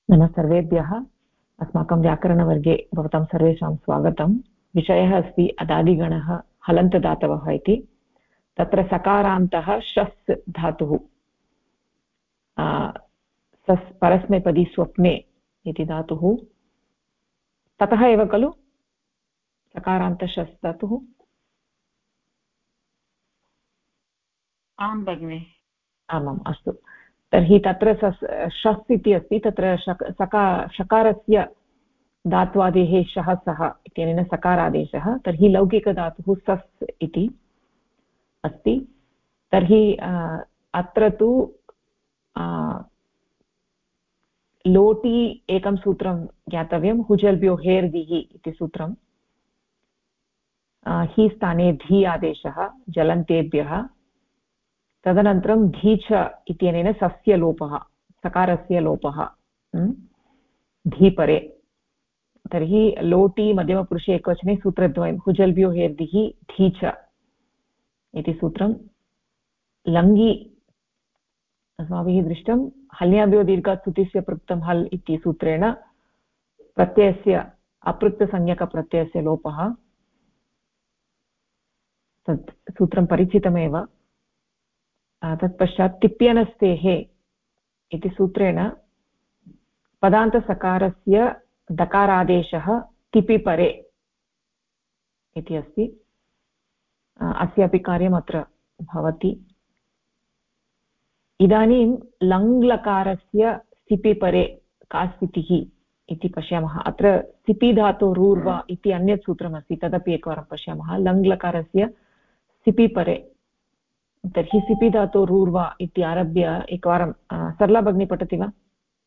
नमः सर्वेभ्यः। अस्माकं व्याकरणवर्गे भवतां सर्वेषां स्वागतं। विषयः अस्ति अदादिगणः हलन्तदातवः इति। तत्र सकारान्तः शस् धातुः सस् परस्मैपदी स्वप्ने इति धातुः ततः एव खलु सकारान्तशस् धातुः। आं भगिनि। आमाम्, अस्तु। तर्हि तत्र शस् इति अस्ति, तत्र शकारस्य धात्वादेः शः सः इत्यनेन सकारादेशः। तर्हि लौकिकधातुः सस् इति अस्ति। तर्हि अत्र तु लोटि एकं सूत्रं ज्ञातव्यं, हुजल्भ्यो हेर्दिः इति सूत्रं। हि स्थाने धी आदेशः जलन्तेभ्यः। तदनन्तरं धीच इत्यनेन सस्य लोपः, सकारस्य लोपः धीपरे। तर्हि लोटि मध्यमपुरुषे एकवचने सूत्रद्वयं, हुजल्भ्यो हेर्दिः धीच इति सूत्रं। लङ्गि अस्माभिः दृष्टं, हल्याभ्यो दीर्घात् सुतिस्य पृक्तं हल् इति सूत्रेण प्रत्ययस्य अपृक्तसंज्ञकप्रत्ययस्य लोपः। तत् सूत्रं परिचितमेव। तत्पश्चात् तिप्यनस्तेः इति सूत्रेण पदान्तसकारस्य दकारादेशः तिपि परे इति अस्ति। अस्यापि कार्यम् अत्र भवति। इदानीं लङ्लकारस्य सिपि परे का स्थितिः इति पश्यामः। अत्र सिपि धातोरूर्वा इति अन्यत् सूत्रमस्ति, तदपि एकवारं पश्यामः। लङ्लकारस्य सिपि परे, तर्हि सिपि धातोरूर्वा इति आरभ्य एकवारं सरला भगिनी पठति वा?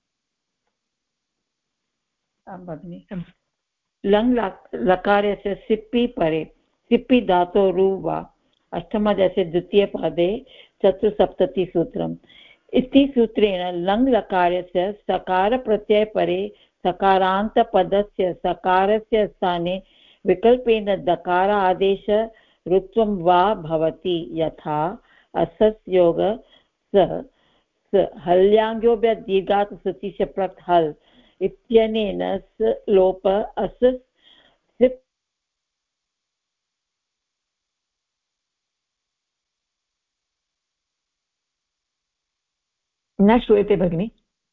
आं भगिनि। लङ् लकारस्य सिप्पि परे, सिप्पि धातोरुवा अष्टमदशे द्वितीयपादे चतुस्सप्ततिसूत्रम्। इति सूत्रेण लङ् लकारस्य सकारप्रत्ययपरे सकारान्तपदस्य सकारस्य स्थाने विकल्पेन दकार आदेश ऋत्वं वा भवति। यथा असस्योग स हल्याङ्ग्योभ्यः दीर्घात् सुतिस्य प्रक् हल् इत्यनेन स लोप अस सिप् न श्रूयते भगिनि।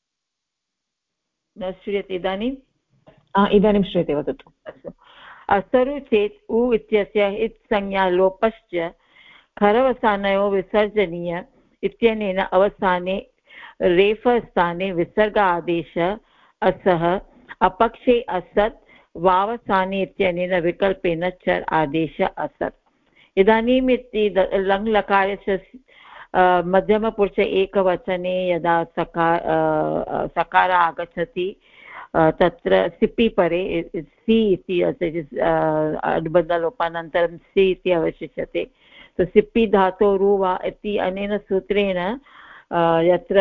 न श्रूयते इदानीम्? इदानीं श्रूयते, वदतु। अस्तु। असरु चेत् उ इत्यस्य इत् संज्ञा लोपश्च खरवसानयो विसर्जनीय इत्यनेन अवसाने रेफस्थाने विसर्ग आदेश असः अपक्षे असत् वावसाने इत्यनेन विकल्पेन चर् आदेश असत्। इदानीम् इति लङ् लकारस्य मध्यमपुरुष एकवचने यदा सकार आगच्छति तत्र सिपि परे सि इति अनुबन्धलोपानन्तरं सि इति अवशिष्यते। तो सिप्पि धातोरुवा इति अनेन सूत्रेण यत्र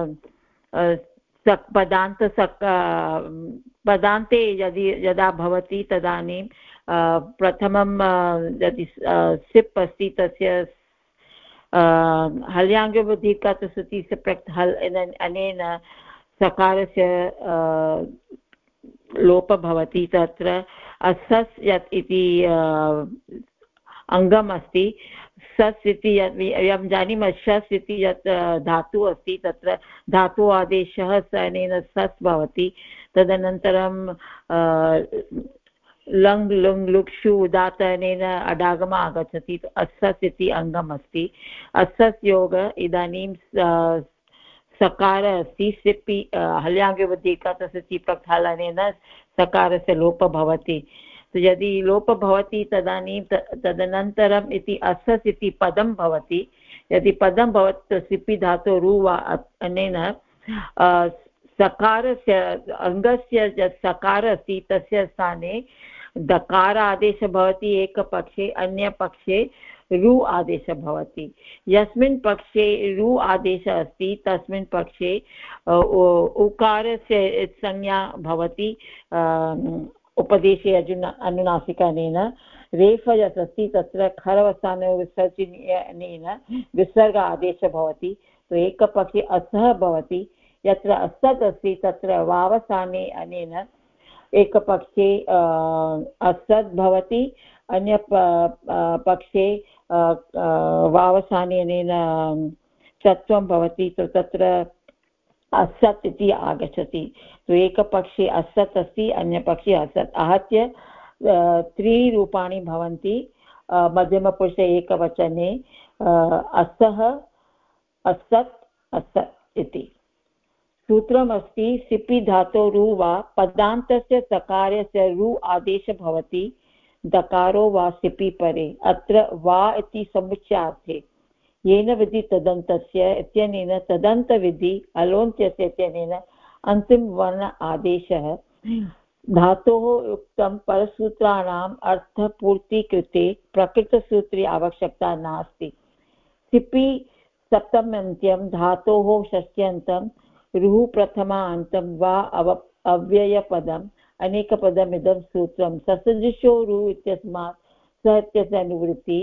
पदान्ते यदा भवति तदानीं प्रथमं यदि सिप् अस्ति तस्य हल्याङ्गबुद्धिकात् सुतिस्य प्रक् हल् अनेन सकारस्य लोप भवति। तत्र असस् यत् इति अङ्गम् अस्ति, सस् इति यत् वयं जानीमः, शस् इति यत् धातुः अस्ति तत्र धातु आदेशः अनेन सस् भवति। तदनन्तरं लङ् लुङ् लुक्षु उदात्त अनेन अडागम आगच्छति, असस् इति अङ्गम् अस्ति। असस् योग इदानीं सकार अस्ति, सिप्पि हल्याङ्गवद्धिकात् सिपि प्रक् हल् अनेन सकारस्य लोप भवति। यदि लोप भवति तदानीं तदनन्तरम् इति असस् इति पदं भवति। यदि पदं भवति सिपि धातु रुवा अनेन सकारस्य अङ्गस्य यत् सकार अस्ति तस्य स्थाने दकार आदेशः भवति एकपक्षे, अन्यपक्षे रु आदेशः भवति। यस्मिन् पक्षे रु आदेशः अस्ति तस्मिन् पक्षे उकारस्य संज्ञा भवति उपदेशे अनुनासिकानेन। रेफ यत् अस्ति तत्र खरवसाने विसर्जनेन विसर्ग आदेशः भवति। तो एकपक्षे असः भवति, यत्र असत् अस्ति तत्र वावसाने अनेन एकपक्षे असत् भवति, अन्य पक्षे वावसाने अनेन सत्वं भवति, तत्र असत् इति आगच्छति। तो एकपक्षे असत् अस्ति, अन्यपक्षे असत्, आहत्य त्रीणि रूपाणि भवन्ति मध्यमपुरुषे एकवचने असः, असत्, असत् इति। सूत्रमस्ति सिपि धातो रु वा पदान्तस्य सकारस्य रु आदेश भवति दकारो वा सिपि परे। अत्र वा इति समुच्चयार्थे येन विधि तदन्तस्य इत्यनेन तदन्तविधि अलोन्त्यस्य इत्यनेन अन्तिमवर्ण आदेशः धातोः उक्तं परसूत्राणाम् अर्थपूर्तिकृते प्रकृतसूत्रे आवश्यकता नास्ति। सिपि सप्तम्यन्त्यं धातोः षष्ट्यन्तं रुः प्रथमान्तं वा अव्ययपदम् अनेकपदमिदं सूत्रं ससदृशो रु इत्यस्मात् स इत्यस्य अनुवृत्ति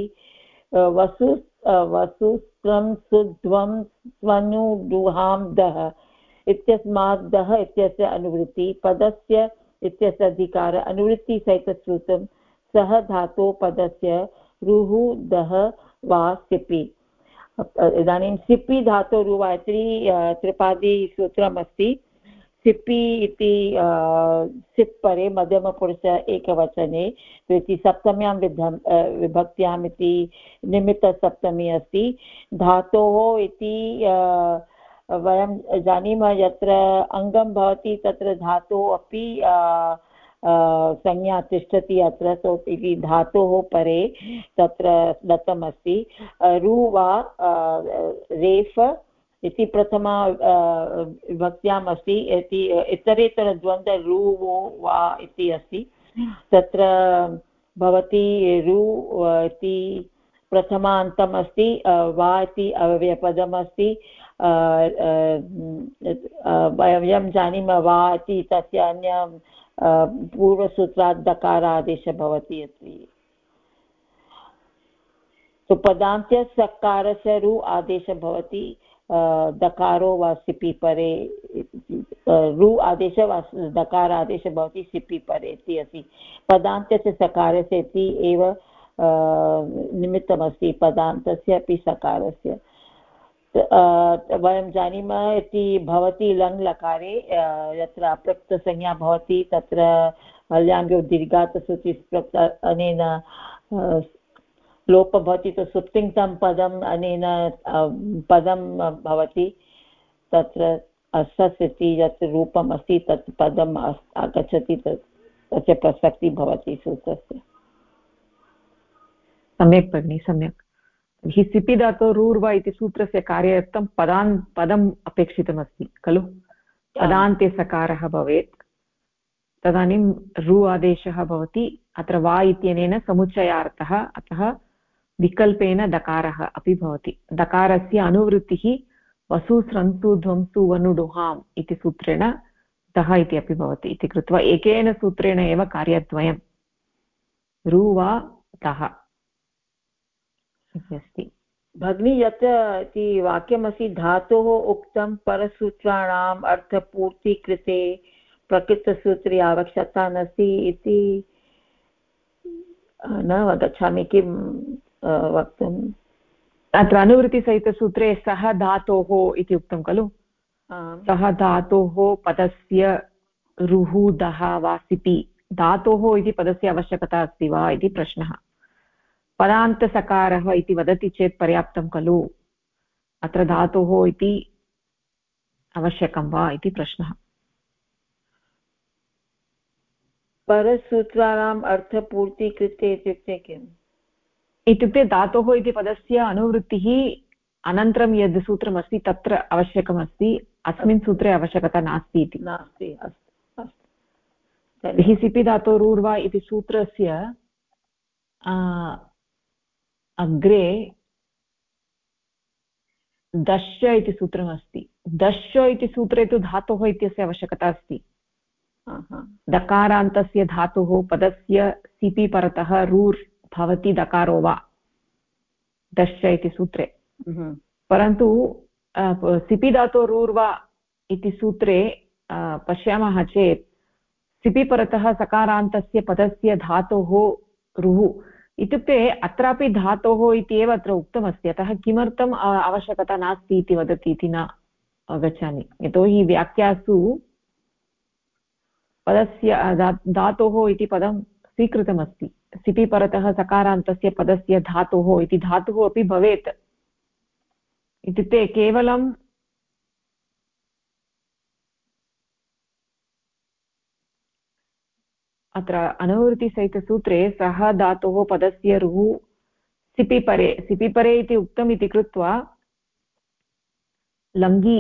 वसुस्त्रं सुध्वं स्वनुरुहां दः इत्यस्मात् दः इत्यस्य अनुवृत्ति पदस्य इत्यस्य अधिकार अनुवृत्तिसहितसूत्रं सह धातो पदस्य रुः दः वा सिपि। इदानीं सिपि धातो रुवा त्रिपादीसूत्रमस्ति। सिपि इति सिप् परे मध्यमपुरुष एकवचने, इति सप्तम्यां विभक्त्याम् इति निमित्तसप्तमी अस्ति। धातोः इति वयं जानीमः यत्र अङ्गं भवति तत्र धातोः अपि संज्ञा तिष्ठति अत्र, सो इति धातोः परे तत्र दत्तमस्ति। रु वा रेफ इति प्रथमा विभक्त्याम् अस्ति, इति इतरेतरद्वन्द्व रु वा इति अस्ति। तत्र भवति रु इति प्रथमान्तम् अस्ति, वा इति अव्ययपदमस्ति। वयं जानीमः वा इति तस्य अन्य पूर्वसूत्रात् दकारादेशः भवति अस्ति। तो पदान्त्य सकारस्य रु आदेशः भवति दकारो वा सिपि परे, रु आदेशः वा दकारादेशः भवति सिपि परे इति अस्ति। पदान्तस्य सकारस्य इति एव निमित्तमस्ति, पदान्तस्य अपि सकारस्य। वयं जानीमः इति भवति लङ् लकारे यत्र अप्रक्तसंज्ञा भवति तत्र हल्याङ्गो दीर्घात् सुतिस्प्रक्त अनेन लोप भवति, तो सुप्तिङ्क्तं पदम् अनेन पदं भवति। तत्र असस् इति यत् रूपम् अस्ति तत् पदम् आगच्छति, तस्य प्रसक्तिः भवति सूत्रस्य। सम्यक् भगिनि, सम्यक्। हि सिपि धातो रूर्वा इति सूत्रस्य कार्यार्थं पदम् अपेक्षितमस्ति खलु। पदान्ते सकारः भवेत्, तदानीं रु आदेशः भवति। अत्र वा इत्यनेन समुच्चयार्थः, अतः विकल्पेन दकारः अपि भवति। दकारस्य अनुवृत्तिः वसु स्रन्तु ध्वंसु वनुडुहाम् इति सूत्रेण दः इति अपि भवति इति कृत्वा एकेन सूत्रेण एव कार्यद्वयं रु वा दः इति अस्ति। भगिनी यत् इति वाक्यमस्ति धातोः उक्तं परसूत्राणाम् अर्थपूर्तिकृते प्रकृतसूत्रे आवश्यकता नास्ति इति न अवगच्छामि, किं वक्तुम्? अत्र अनुवृत्तिसहितसूत्रे सः धातोः इति उक्तं खलु। सः धातोः पदस्य रुः दः वा सिपि, धातोः इति पदस्य आवश्यकता अस्ति वा इति प्रश्नः। पदान्तसकारः इति वदति चेत् पर्याप्तं खलु, अत्र धातोः इति आवश्यकं वा इति प्रश्नः। परसूत्राणाम् अर्थपूर्तिकृते इत्युक्ते किम्? इत्युक्ते धातोः इति पदस्य अनुवृत्तिः अनन्तरं यद् सूत्रमस्ति तत्र आवश्यकमस्ति, अस्मिन् सूत्रे आवश्यकता नास्ति इति। नास्ति, अस्तु अस्तु। तर्हि सिपि धातोरूर्वा इति सूत्रस्य अग्रे दश्च इति सूत्रमस्ति। दश्च इति सूत्रे तु धातोः इत्यस्य आवश्यकता अस्ति। दकारान्तस्य धातुः पदस्य सिपि परतः रूर् भवति दकारो वा दश्च इति सूत्रे। परन्तु सिपि धातोरूर्वा इति सूत्रे पश्यामः चेत् सिपि परतः सकारान्तस्य पदस्य धातोः रुः इत्युक्ते अत्रापि धातोः इति एव अत्र उक्तमस्ति, अतः किमर्थम् आवश्यकता नास्ति इति वदति इति न अवगच्छामि। यतोहि व्याख्यासु पदस्य धातोः इति पदं स्वीकृतमस्ति। सिपि परतः सकारान्तस्य पदस्य धातोः इति धातुः अपि भवेत्, इत्युक्ते केवलं अत्र अनुवृत्तिसहितसूत्रे सः धातोः पदस्य रुः सिपि परे इति उक्तम् इति कृत्वा लङ्घि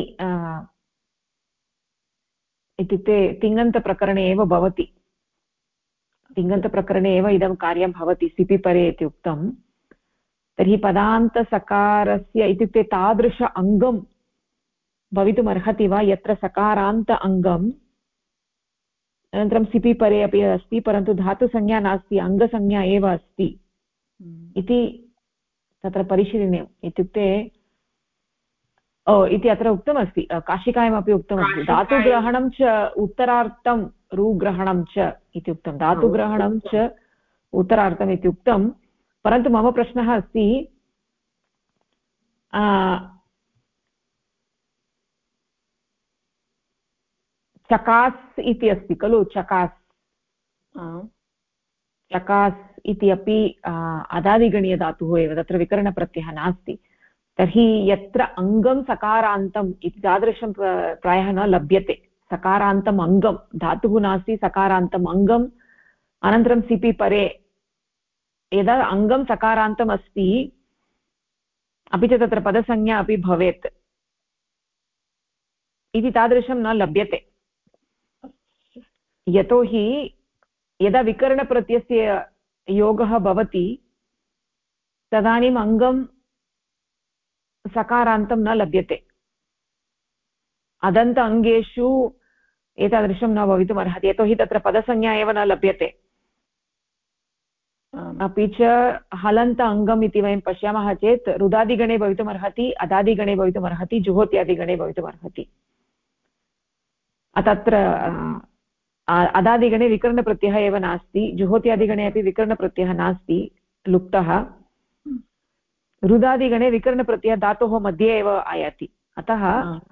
इत्युक्ते तिङन्तप्रकरणे एव भवति, तिङन्तप्रकरणे एव इदं कार्यं भवति सिपि परे इति उक्तं। तर्हि पदान्तसकारस्य इत्युक्ते तादृश अङ्गं भवितुमर्हति वा यत्र सकारान्त अङ्गम् अनन्तरं सिपि परे अपि अस्ति, परन्तु धातुसंज्ञा नास्ति, अङ्गसंज्ञा एव अस्ति इति तत्र परिशीलनीयम्। इत्युक्ते इति अत्र उक्तमस्ति, काशिकायामपि उक्तमस्ति, धातुग्रहणं च उत्तरार्थं रुग्रहणं च इति उक्तं, धातुग्रहणं च उत्तरार्थम् इति उक्तं। परन्तु मम प्रश्नः अस्ति, चकास् इति अस्ति खलु, चकास् इति अपि अदादिगणीयधातुः एव, तत्र विकरणप्रत्ययः नास्ति। तर्हि यत्र अङ्गं सकारान्तम् इति तादृशं प्रायः न लभ्यते। सकारान्तम् अङ्गं धातुः नास्ति, सकारान्तम् अङ्गम्, अनन्तरं सिपि परे यदा अङ्गं सकारान्तम् अस्ति अपि च तत्र पदसंज्ञा अपि भवेत् इति तादृशं न लभ्यते। यतोहि यदा विकरणप्रत्ययस्य योगः भवति तदानीम् अङ्गं सकारान्तं न लभ्यते। अदन्त अङ्गेषु एतादृशं न भवितुमर्हति, यतोहि तत्र पदसंज्ञा एव न लभ्यते। अपि च हलन्त अङ्गम् इति वयं पश्यामः चेत् रुदादिगणे भवितुमर्हति, अदादिगणे भवितुमर्हति, जुहोत्यादिगणे भवितुमर्हति। तत्र अदादिगणे विकरणप्रत्ययः एव नास्ति, जुहोत्यादिगणे अपि विकरणप्रत्ययः नास्ति, लुप्तः। रुदादिगणे विकरणप्रत्ययः धातोः मध्ये एव आयाति, अतः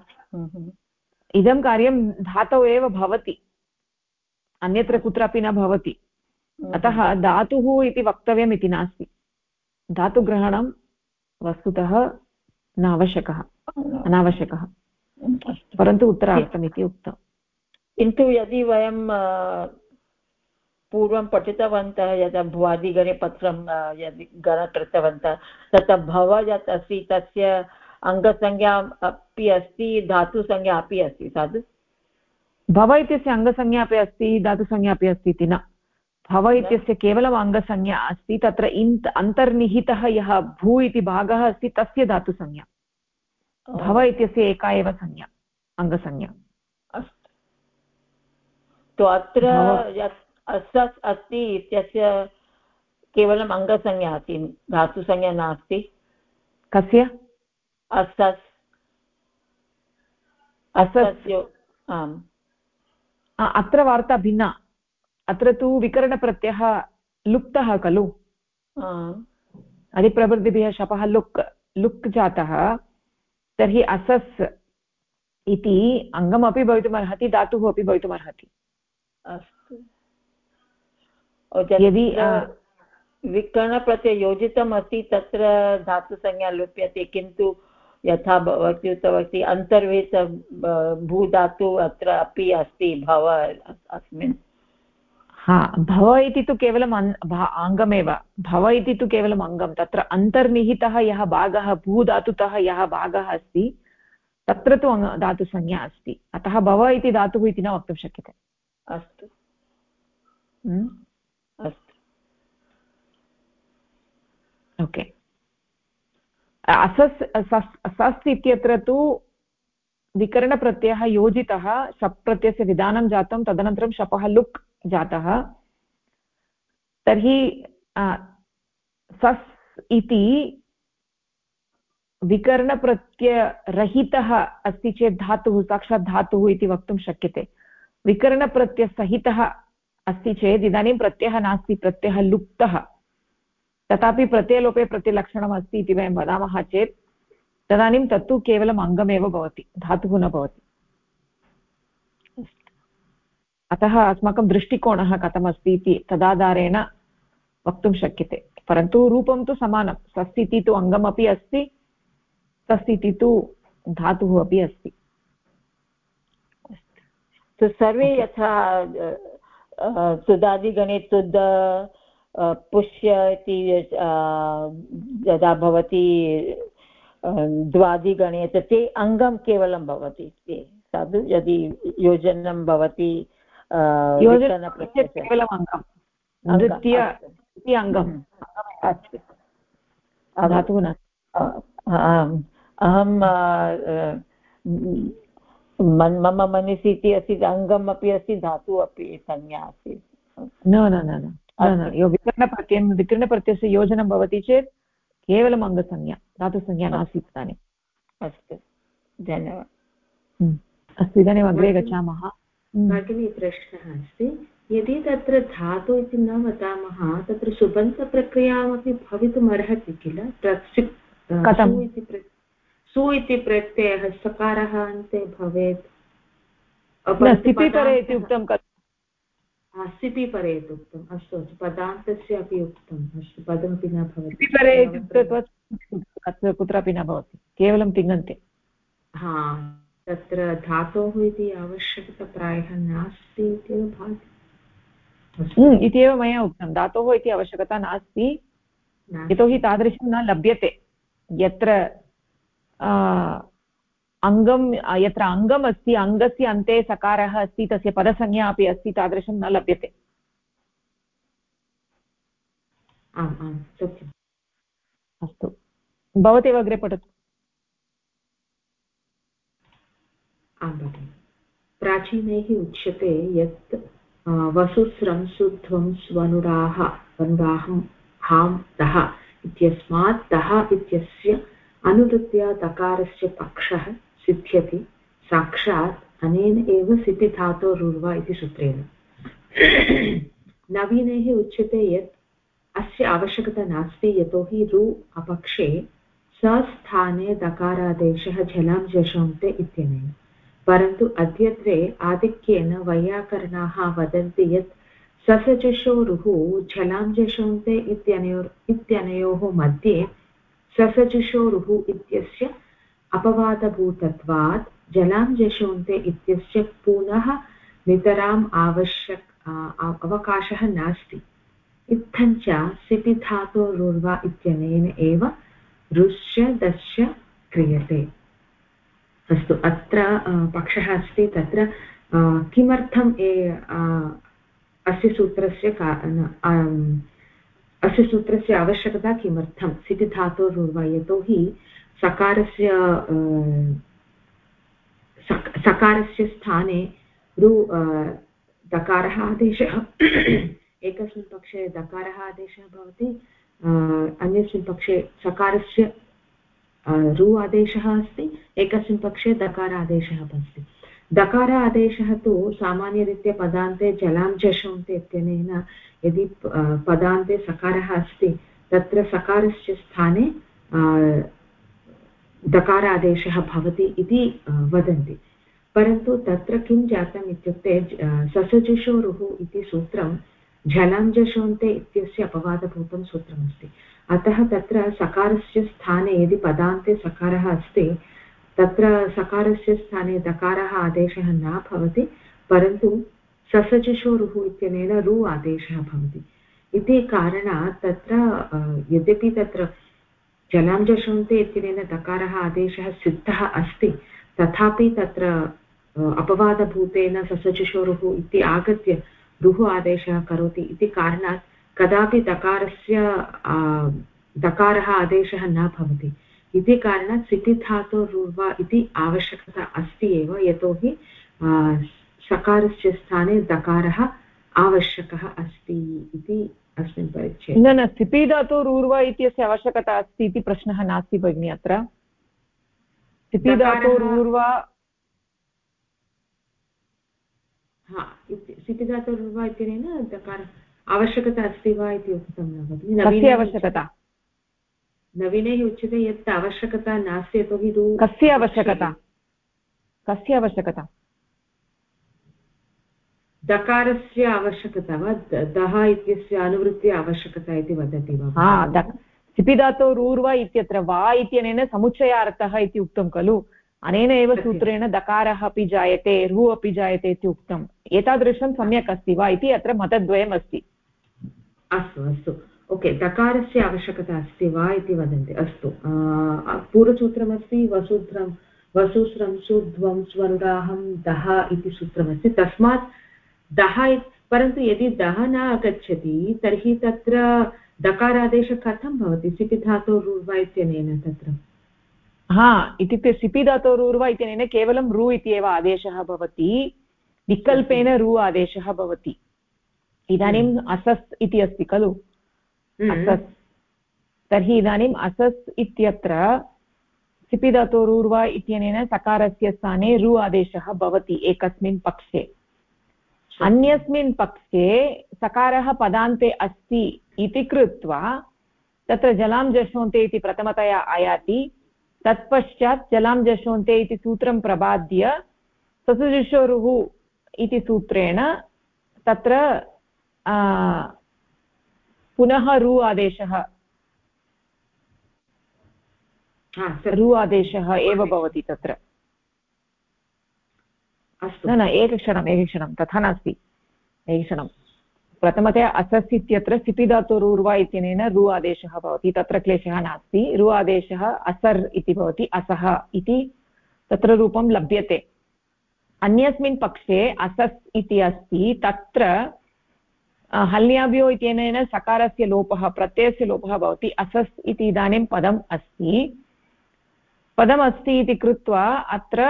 इदं कार्यं धातौ एव भवति, अन्यत्र कुत्रापि न भवति। अतः धातुः इति वक्तव्यम् इति नास्ति, धातुग्रहणं वस्तुतः न आवश्यकः, अनावश्यकः, परन्तु उत्तरार्थम् इति उक्तम्। किन्तु यदि वयं पूर्वं पठितवन्तः यदा भुवादिगणे पत्रं यदि गण कृतवन्तः तत्र भव यत् अस्ति तस्य अङ्गसंज्ञा अपि अस्ति, धातुसंज्ञा अपि अस्ति। तद् भव इत्यस्य अङ्गसंज्ञा अपि अस्ति, धातुसंज्ञा अपि अस्ति इति न। भव इत्यस्य केवलम् अङ्गसंज्ञा अस्ति, तत्र अन्तर्निहितः यः भू इति भागः अस्ति तस्य धातुसंज्ञा। भव इत्यस्य एका एव संज्ञा, अङ्गसंज्ञा। अस्तु, तो अत्र यत् असस् अस्ति इत्यस्य केवलम् अङ्गसंज्ञा अस्ति, धातुसंज्ञा नास्ति। कस्य? असस्। असस्, आम्, अत्र वार्ता भिन्ना। अत्र तु विकरणप्रत्ययः लुप्तः खलु, अधिप्रभृतिभिः शपः लुक् जातः। तर्हि असस् इति अङ्गमपि भवितुमर्हति, धातुः अपि भवितुमर्हति। अस्तु, यदि विकरणप्रत्यय योजितम् अस्ति तत्र धातुसंज्ञा लुप्यते, किन्तु यथा भवती उक्तवती अन्तर्वेद भूधातु अत्र अपि अस्ति भव अस्मिन्। भव इति तु केवलम् अङ्गमेव, भव इति तु केवलम् अङ्गं, तत्र अन्तर्निहितः यः भागः भूधातुतः यः भागः अस्ति तत्र तु धातुसंज्ञा अस्ति, अतः भव इति धातुः इति न वक्तुं शक्यते। अस्तु, अस्तु, ओके। सस् इत्यत्र तु विकरणप्रत्ययः योजितः, शप् प्रत्ययस्य विधानं जातं, तदनन्तरं शपः लुक् जातः। तर्हि सस् इति विकरणप्रत्ययरहितः अस्ति चेत् धातुः साक्षात् धातुः इति वक्तुं शक्यते। विकरणप्रत्ययसहितः अस्ति चेत् इदानीं प्रत्ययः नास्ति, प्रत्ययः लुप्तः, तथापि प्रत्ययलोपे प्रत्ययलक्षणम् अस्ति इति वयं वदामः चेत् तदानीं तत्तु केवलम् अङ्गमेव भवति, धातुः न भवति। अतः अस्माकं दृष्टिकोणः कथमस्ति इति तदाधारेण वक्तुं शक्यते, परन्तु रूपं तु समानं। सस् इति तु अङ्गमपि अस्ति, तस् इति तु धातुः अपि अस्ति। सर्वे यथा सुदादिगणे तुद् पुष्य इति यदा भवति द्वादिगणे ते अङ्गं केवलं भवति, साधु यदि योजनं भवति केवलम् अङ्गं, नृत्य इति अङ्गम् अस्ति, धातुः न। अहं मम मनसि इति अस्ति, अङ्गम् अपि अस्ति, धातुः अपि संज्ञा अस्ति। न न न न, विकरणप्रत्ययस्य योजनं भवति चेत् केवलम् अङ्गसंज्ञा, धातुसंज्ञा नास्ति इदानीम्। अस्तु, धन्यवादः। अस्तु, इदानीम् अग्रे गच्छामः। भगिनी प्रश्नः अस्ति, यदि तत्र धातु इति न वदामः तत्र सुबन्तप्रक्रियामपि भवितुम् अर्हति किल? सु इति प्रत्ययः सकारः अन्ते भवेत्। सिपि परे इति उक्तं खलु? सिपि परे इति उक्तम्, अस्तु अस्तु, पदान्तस्य अपि उक्तम्, अस्तु, पदमपि न भवति। सिपि परे इत्युक्ते कुत्रापि न भवति, केवलं तिङन्ते। हा, तत्र धातोः इति आवश्यकता प्रायः नास्ति इत्येव भाति। इत्येव मया उक्तं, धातोः इति आवश्यकता नास्ति, यतोहि तादृशं न लभ्यते। यत्र अङ्गं, यत्र अङ्गम् अस्ति, अङ्गस्य अन्ते सकारः अस्ति, तस्य पदसंज्ञा अपि अस्ति, तादृशं न लभ्यते। आम् आम्, सत्यम्। अस्तु, भवती अग्रे पठतु। आं भगिनि, प्राचीनैः उच्यते यत् वसुस्रं सुध्वं स्वनुराः वनुराहं हां दः इत्यस्मात् दः इत्यस्य अनुवृत्त्या दकारस्य पक्षः सिद्ध्यति साक्षात् अनेन एव सिपि धातोरुर्वा इति सूत्रेण। नवीनैः उच्यते यत् अस्य आवश्यकता नास्ति, यतोहि रु अपक्षे सस्थाने दकारादेशः झलां जषन्ते इत्यनेन। परन्तु अद्यत्वे आधिक्येन वैयाकरणाः वदन्ति यत् ससजुषोरुः झलां जषन्ते इत्यनयोः मध्ये ससजुषोरुः इत्यस्य अपवादभूतत्वात् जलां जषन्ते इत्यस्य पुनः नितराम् अवकाशः नास्ति। इत्थञ्च सिपि धातोरुर्वा इत्यनेन एव रुश्च दश्च क्रियते। अस्तु, अत्र पक्षः अस्ति, तत्र किमर्थम् अस्य सूत्रस्य आवश्यकता किमर्थं? सिपि धातोरुर्वा, यतोहि सकारस्य स्थाने रु दकारः आदेशः एकस्मिन् पक्षे दकारः आदेशः भवति, अन्यस्मिन् पक्षे सकारस्य रु आदेशः अस्ति, एकस्मिन् पक्षे दकार आदेशः अस्ति। दकार आदेशः तु सामान्यरीत्या पदान्ते जलां जषन्ते इत्यनेन यदि पदान्ते सकारः अस्ति तत्र सकारस्य स्थाने दकारादेशः भवति इति वदन्ति। परन्तु तत्र किं जातम् इत्युक्ते ससजुषोरुः इति सूत्रं झलां जषन्ते इत्यस्य अपवादभूतं सूत्रमस्ति। अतः तत्र सकारस्य स्थाने यदि पदान्ते सकारः अस्ति तत्र सकारस्य स्थाने दकारः आदेशः न भवति, परन्तु ससजुषोरुः इत्यनेन रु आदेशः भवति। इति कारणात् तत्र यद्यपि तत्र जलां जषन्ते इत्यनेन दकारः आदेशः सिद्धः अस्ति, तथापि तत्र अपवादभूतेन ससजुषोरुः इति आगत्य रुः आदेशः करोति इति कारणात् कदापि दकारः आदेशः न भवति। इति कारणात् सिपि धातोरुर्वा इति आवश्यकता अस्ति एव, यतोहि सकारस्य स्थाने दकारः आवश्यकः अस्ति इति अस्मिन् परिच्छेदे। न, सिपि धातोरुर्वा इत्यस्य आवश्यकता अस्ति इति प्रश्नः नास्ति भगिनि। अत्र सिपि धातोरूर्वा सिपि धातोरूर्वा इत्यनेन दकार आवश्यकता अस्ति वा इति उक्तं न भगिनि। कस्य आवश्यकता? नवीनैः उच्यते यत् आवश्यकता नास्ति यतोहि कस्य आवश्यकता? कस्य आवश्यकता? दकारस्य आवश्यकता वा दः इत्यस्य अनुवृत्ति आवश्यकता इति वदति वा? सिपि धातोरूर्वा इत्यत्र वा इत्यनेन समुच्चयार्थः इति उक्तं खलु। अनेन एव सूत्रेण दकारः अपि जायते रु अपि जायते इति उक्तम्। एतादृशं सम्यक् अस्ति वा इति अत्र मतद्वयम् अस्ति। अस्तु अस्तु ओके दकारस्य आवश्यकता अस्ति वा इति वदन्ति। अस्तु पूर्वसूत्रमस्ति वसुस्रं सुध्वं स्वनुराहं दः इति सूत्रमस्ति। तस्मात् दः परन्तु यदि दः न आगच्छति तर्हि तत्र दकारादेशः कथं भवति सिपि धातोरूर्वा इत्यनेन तत्र? इत्युक्ते सिपि धातोरूर्वा इत्यनेन केवलं रु इति एव आदेशः भवति, विकल्पेन रु आदेशः भवति। इदानीम् असस् इति अस्ति खलु, असस्, तर्हि इदानीम् असस् इत्यत्र सिपि धातोरूर्वा इत्यनेन सकारस्य स्थाने रु आदेशः भवति एकस्मिन् पक्षे। अन्यस्मिन् पक्षे सकारः पदान्ते अस्ति इति कृत्वा तत्र जलां जषोन्ते इति प्रथमतया आयाति। तत्पश्चात् जलां जषोन्ते इति सूत्रं प्रबाद्य ससुजुषोरुः इति सूत्रेण तत्र पुनः रु आदेशः एव भवति तत्र। न एकक्षणं तथा नास्ति। एकक्षणं प्रथमतया असस् इत्यत्र सिपि धातोरूर्वा इत्यनेन रु आदेशः भवति, तत्र क्लेशः नास्ति। रु आदेशः असर् इति भवति, असः इति तत्र रूपं लभ्यते। अन्यस्मिन् पक्षे असस् इति अस्ति, तत्र हल्याभ्यो इत्यनेन सकारस्य लोपः प्रत्ययस्य लोपः भवति। असस् इति इदानीं पदम् अस्ति इति कृत्वा अत्र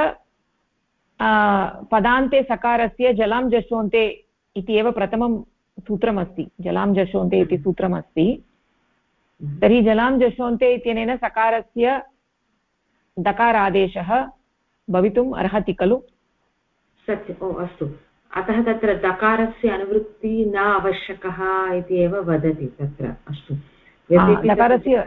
पदान्ते सकारस्य जलां जषोन्ते इति एव प्रथमं सूत्रमस्ति। जलां जषोन्ते इति सूत्रमस्ति। तर्हि जलां जषोन्ते इत्यनेन सकारस्य दकारादेशः भवितुम् अर्हति खलु। सत्यम्। अस्तु, अतः तत्र दकारस्य अनुवृत्तिः न आवश्यकः इति एव वदति तत्र। अस्तु, दकारस्य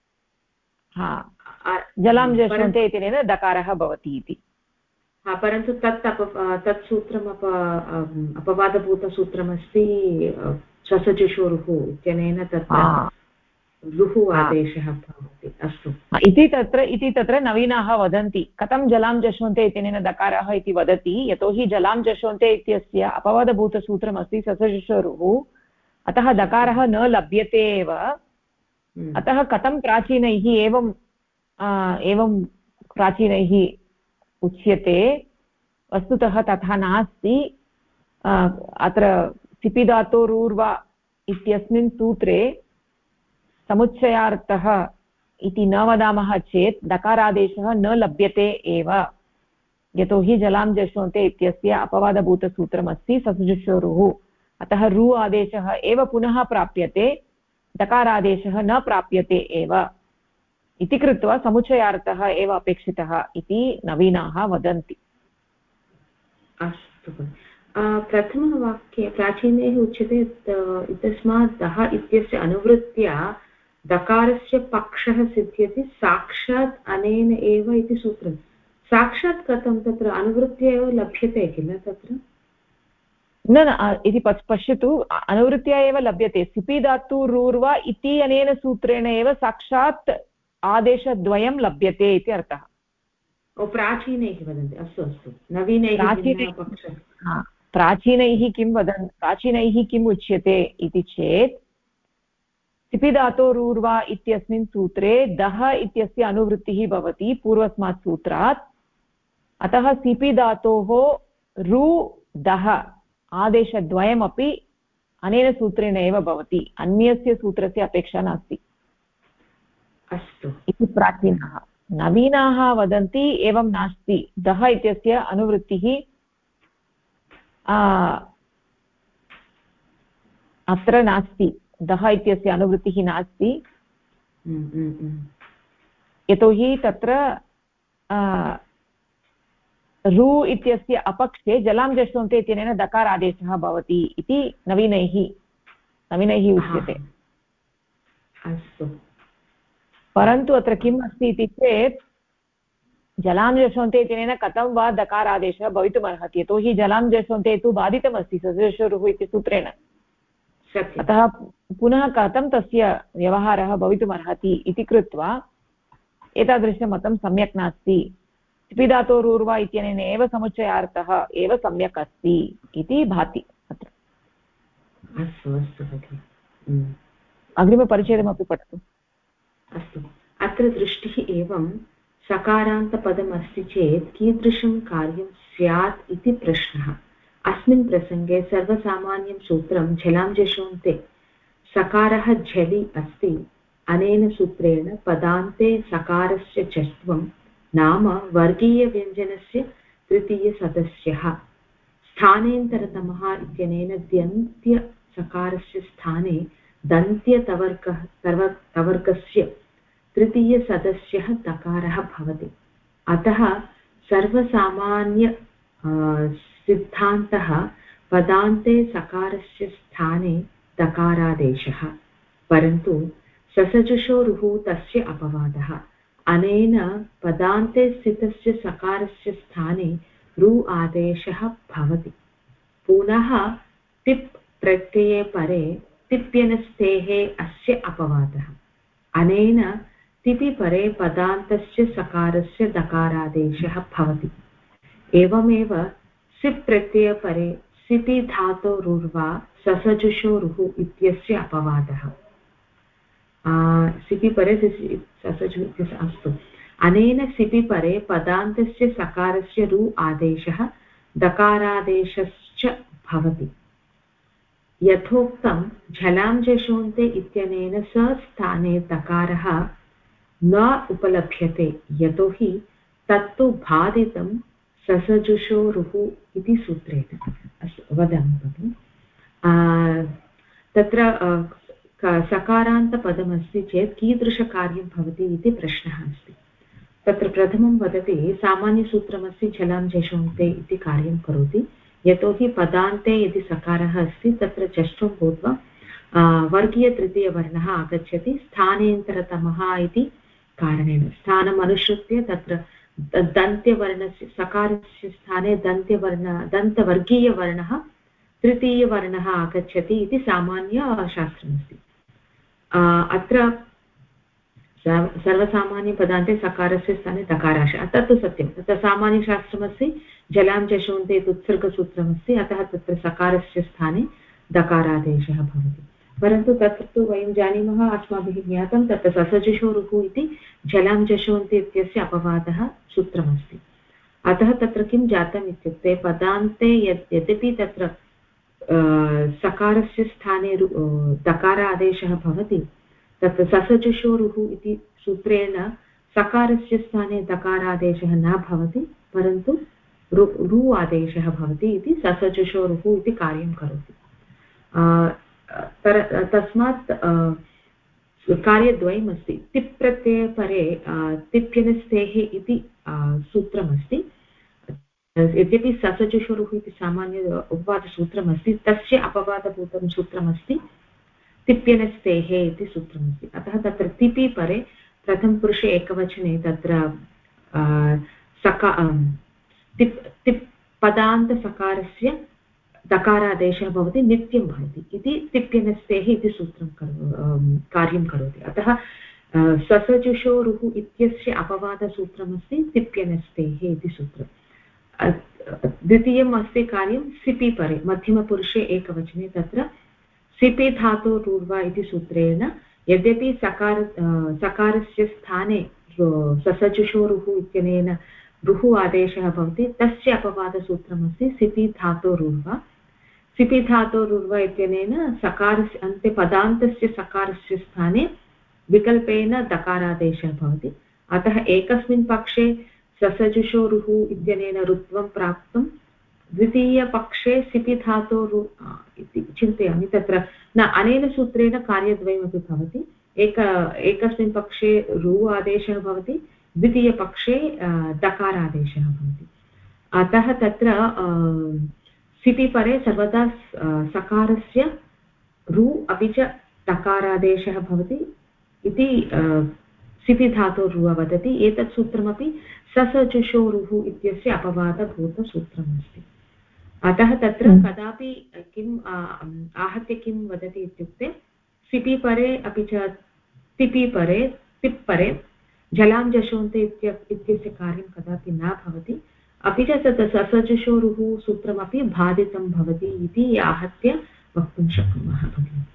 जलां जषोन्ते इत्यनेन दकारः भवति इति। परन्तु तत् सूत्रम् अपवादभूतसूत्रमस्ति ससजुषोरुः इत्यनेन तत्र रुः आदेशः भवति। अस्तु, इति तत्र नवीनाः वदन्ति। कथं जलां जषोन्ते इत्यनेन दकारः इति वदति? यतोहि जलां जषोन्ते इत्यस्य अपवादभूतसूत्रमस्ति ससजुषोरुः, अतः दकारः न लभ्यते एव। अतः कथं प्राचीनैः एवं प्राचीनैः उच्यते? वस्तुतः तथा नास्ति। अत्र सिपि धातोरूर्वा इत्यस्मिन् सूत्रे समुच्चयार्थः इति न वदामः चेत् दकारादेशः न लभ्यते एव, यतोहि जलां जषोन्ते इत्यस्य अपवादभूतसूत्रमस्ति ससजुषोरुः। अतः रु आदेशः एव पुनः प्राप्यते, दकारादेशः न प्राप्यते एव इति कृत्वा समुच्चयार्थः एव अपेक्षितः इति नवीनाः वदन्ति। अस्तु, प्रथमवाक्ये प्राचीनैः उच्यते तस्मात् दः इत्यस्य अनुवृत्त्या दकारस्य पक्षः सिद्ध्यति साक्षात् अनेन एव इति सूत्रं। साक्षात् कथं? तत्र अनुवृत्त्या एव लभ्यते किल तत्र? न इति पश्यतु, अनुवृत्त्या एव लभ्यते। सिपि धातुरूर्वा इति अनेन सूत्रेण एव साक्षात् आदेशद्वयं लभ्यते इति अर्थः। प्राचीनैः वदन्ति। अस्तु अस्तु, नवीनैः प्राचीनैः किम् उच्यते इति चेत् सिपि धातोरूर्वा इत्यस्मिन् सूत्रे दः इत्यस्य अनुवृत्तिः भवति पूर्वस्मात् सूत्रात्। अतः सिपि धातोः रु दः आदेशद्वयमपि अनेन सूत्रेण एव भवति, अन्यस्य सूत्रस्य अपेक्षा नास्ति। अस्तु इति प्राचीनाः। नवीनाः वदन्ति एवं नास्ति, दः इत्यस्य अनुवृत्तिः अत्र नास्ति, दः इत्यस्य अनुवृत्तिः नास्ति। यतोहि तत्र रु इत्यस्य अपक्षे जलां जष्टोन्ते इत्यनेन दकारादेशः भवति इति नवीनैः उच्यते। अस्तु, परन्तु अत्र किम् अस्ति इति चेत् जलां जष्टोन्ते इत्यनेन कथं वा दकारादेशः भवितुमर्हति, यतोहि जलां जष्टोन्ते तु बाधितमस्ति सजोषरुः इति सूत्रेण। अतः पुनः कथं तस्य व्यवहारः भवितुमर्हति इति कृत्वा एतादृशमतं सम्यक् नास्ति। सिपिधातोरूर्वा इत्यनेन एव समुच्चयार्थः एव सम्यक् अस्ति इति भाति अत्र। अस्तु अस्तु भगिनि, अग्रिमपरिच्छेदमपि पठतु। अस्तु, अत्र दृष्टिः एवं सकारान्तपदम् अस्ति चेत् कीदृशं कार्यं स्यात् इति प्रश्नः। अस्मिन् प्रसङ्गे सर्वसामान्यं सूत्रं झलां जषोन्ते, सकारः झलि अस्ति। अनेन सूत्रेण पदान्ते सकारस्य चत्वं नाम वर्गीयव्यञ्जनस्य तृतीयसदस्यः। स्थानेन्तरतमः इत्यनेन द्यन्त्यसकारस्य स्थाने दन्त्यतवर्गस्य तृतीयसदस्यः दकारः भवति। अतः सर्वसामान्य सिद्धान्तः पदान्ते सकारस्य स्थाने दकारादेशः, परन्तु ससजुषोरुः तस्य अपवादः। अनेन पदान्ते स्थितस्य सकारस्य स्थाने रु आदेशः भवति। पुनः तिप् प्रत्यये परे तिप्यनस्थेः अस्य अपवादः। अनेन तिपि परे पदान्तस्य सकारस्य दकारादेशः भवति। एवमेव सिप् प्रत्यये परे सिपि धातोरुर्वा ससजुषोरुः इत्यस्य अपवादः। सिपि परे ससजु इत्यस्य अस्तु। अनेन सिपि परे पदान्तस्य सकारस्य रु आदेशः दकारादेशश्च भवति। यथोक्तं झलां जषोन्ते इत्यनेन स्थाने दकारः न उपलभ्यते, यतोहि तत्तु बाधितं ससजुषोरुः इति सूत्रेण। अस्तु, वदामि भगिनि। तत्र सकारान्तपदमस्ति चेत् कीदृशकार्यं भवति इति प्रश्नः अस्ति। तत्र प्रथमं वदति सामान्यसूत्रमस्ति झलां जषोन्ते इति कार्यं करोति, यतोहि पदान्ते यदि सकारः अस्ति तत्र जष्टुं भूत्वा वर्गीयतृतीयवर्णः आगच्छति स्थानेन्तरतमः इति कारणेन। स्थानम् अनुसृत्य तत्र दन्त्यवर्णस्य सकारस्य स्थाने दन्तवर्गीयवर्णः तृतीयवर्णः आगच्छति इति सामान्यशास्त्रमस्ति। अत्र सर्वसामान्यपदान्ते सकारस्य स्थाने दकारादेशः, तत्तु सत्यं। तत्र सामान्यशास्त्रमस्ति झलां जषोन्ते इति उत्सर्गसूत्रमस्ति, अतः तत्र सकारस्य स्थाने दकारादेशः भवति। परन्तु तत्र तु वयं जानीमः, अस्माभिः ज्ञातं तत्र ससजुषोरुः इति झलां जषोन्ते इत्यस्य अपवादः सूत्रमस्ति। अतः तत्र किं जातम् इत्युक्ते पदान्ते यद्यपि तत्र सकारस्य स्थाने दकारादेशः भवति, तत्र ससजुषोरुः इति सूत्रेण सकारस्य स्थाने दकारादेशः न भवति, परन्तु रु आदेशः भवति इति ससजुषोरुः इति कार्यं करोति। तस्मात् कार्यद्वयमस्ति। तिप् प्रत्यये परे तिप्यनस्थेः इति सूत्रमस्ति। यद्यपि ससजुषोरुः इति सामान्य उपवादसूत्रमस्ति, तस्य अपवादभूतं सूत्रमस्ति तिप्यनस्थेः इति सूत्रमस्ति। अतः तत्र तिपि परे प्रथमपुरुषे एकवचने तत्र तिप् पदान्तसकारस्य दकारादेशः भवति, नित्यं भवति इति तिप्यनस्थेः इति सूत्रं कार्यं करोति। अतः ससजुषोरुः इत्यस्य अपवादसूत्रमस्ति तिप्यनस्थेः इति सूत्रम्। द्वितीयम् अस्ति कार्यं सिपि परे मध्यमपुरुषे एकवचने तत्र सिपि धातोरूर्वा इति सूत्रेण यद्यपि सकारस्य स्थाने ससजुषोरुः इत्यनेन रुः आदेशः भवति, तस्य अपवादसूत्रमस्ति सिपि धातोरूर्वा। सिपि धातोरूर्वा इत्यनेन सकारस्य अन्ते पदान्तस्य सकारस्य स्थाने विकल्पेन दकारादेशः भवति। अतः एकस्मिन् पक्षे ससजुषोरुः इत्यनेन रुत्वं प्राप्तं, द्वितीयपक्षे सिपि धातोरु इति चिन्तयामि। तत्र न अनेन सूत्रेण कार्यद्वयमपि भवति। एकस्मिन् पक्षे रु आदेशः भवति, द्वितीयपक्षे दकारादेशः भवति। अतः तत्र सिपि परे सर्वदा सकारस्य रु अपि च तकारादेशः भवति इति सिपि धातोरुः वदति। एतत् सूत्रमपि ससजुषोरुः इत्यस्य अपवादभूतसूत्रमस्ति। अतः तत्र कदापि किम् आहत्य किं वदति इत्युक्ते सिपि परे अपि च तिपि परे तिप् परे जलां जशोन्ते इत्यस्य कार्यं कदापि न भवति, अपि च तत् ससजुषोरुः सूत्रमपि बाधितं भवति इति आहत्य वक्तुं शक्नुमः भगिनि।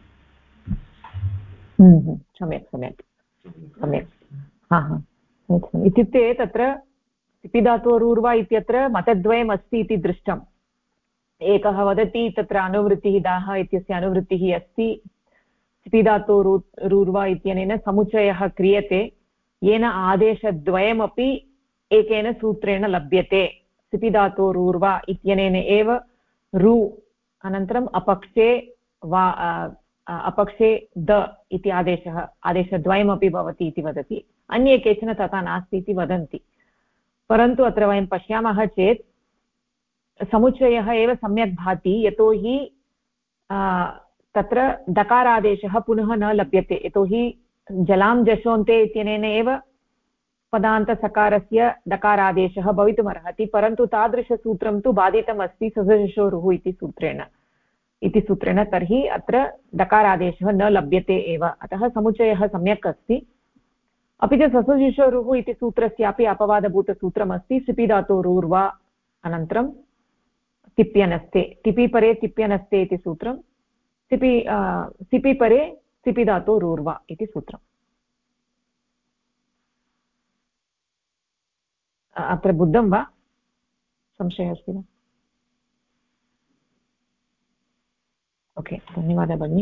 सम्यक् सम्यक् सम्यक्। हा हा समीचीनम्। इत्युक्ते तत्र सिपि धातोरूर्वा इत्यत्र मतद्वयम् अस्ति इति दृष्टम्। एकः वदति तत्र अनुवृत्तिः दाः इत्यस्य अनुवृत्तिः अस्ति, सिपि धातोरूर्वा इत्यनेन समुच्चयः क्रियते, येन आदेशद्वयमपि एकेन सूत्रेण लभ्यते। सिपि धातोरूर्वा इत्यनेन एव रु अनन्तरम् अपक्षे वा अपक्षे द इति आदेशद्वयमपि भवति इति वदति। अन्ये केचन तथा नास्ति इति वदन्ति, परन्तु अत्र वयं पश्यामः चेत् समुच्चयः एव सम्यक् भाति, यतोहि तत्र दकारादेशः पुनः न लभ्यते। यतोहि जलां जशोन्ते इत्यनेन एव पदान्तसकारस्य दकारादेशः भवितुमर्हति, परन्तु तादृशसूत्रं तु बाधितमस्ति ससजुषोरुः इति सूत्रेण। तर्हि अत्र दकारादेशः न लभ्यते एव, अतः समुच्चयः सम्यक् अस्ति। अपि च ससजुषोरुः इति सूत्रस्यापि अपवादभूतसूत्रमस्ति। सिपि धातोरूर्वा अनन्तरं तिप्यनस्ते, तिपि परे तिप्यनस्ते इति सूत्रं, सिपि परे सिपि धातोरूर्वा इति सूत्रम्। अत्र बुद्धं वा, संशयः अस्ति वा? ओके, धन्यवादः भगिनि।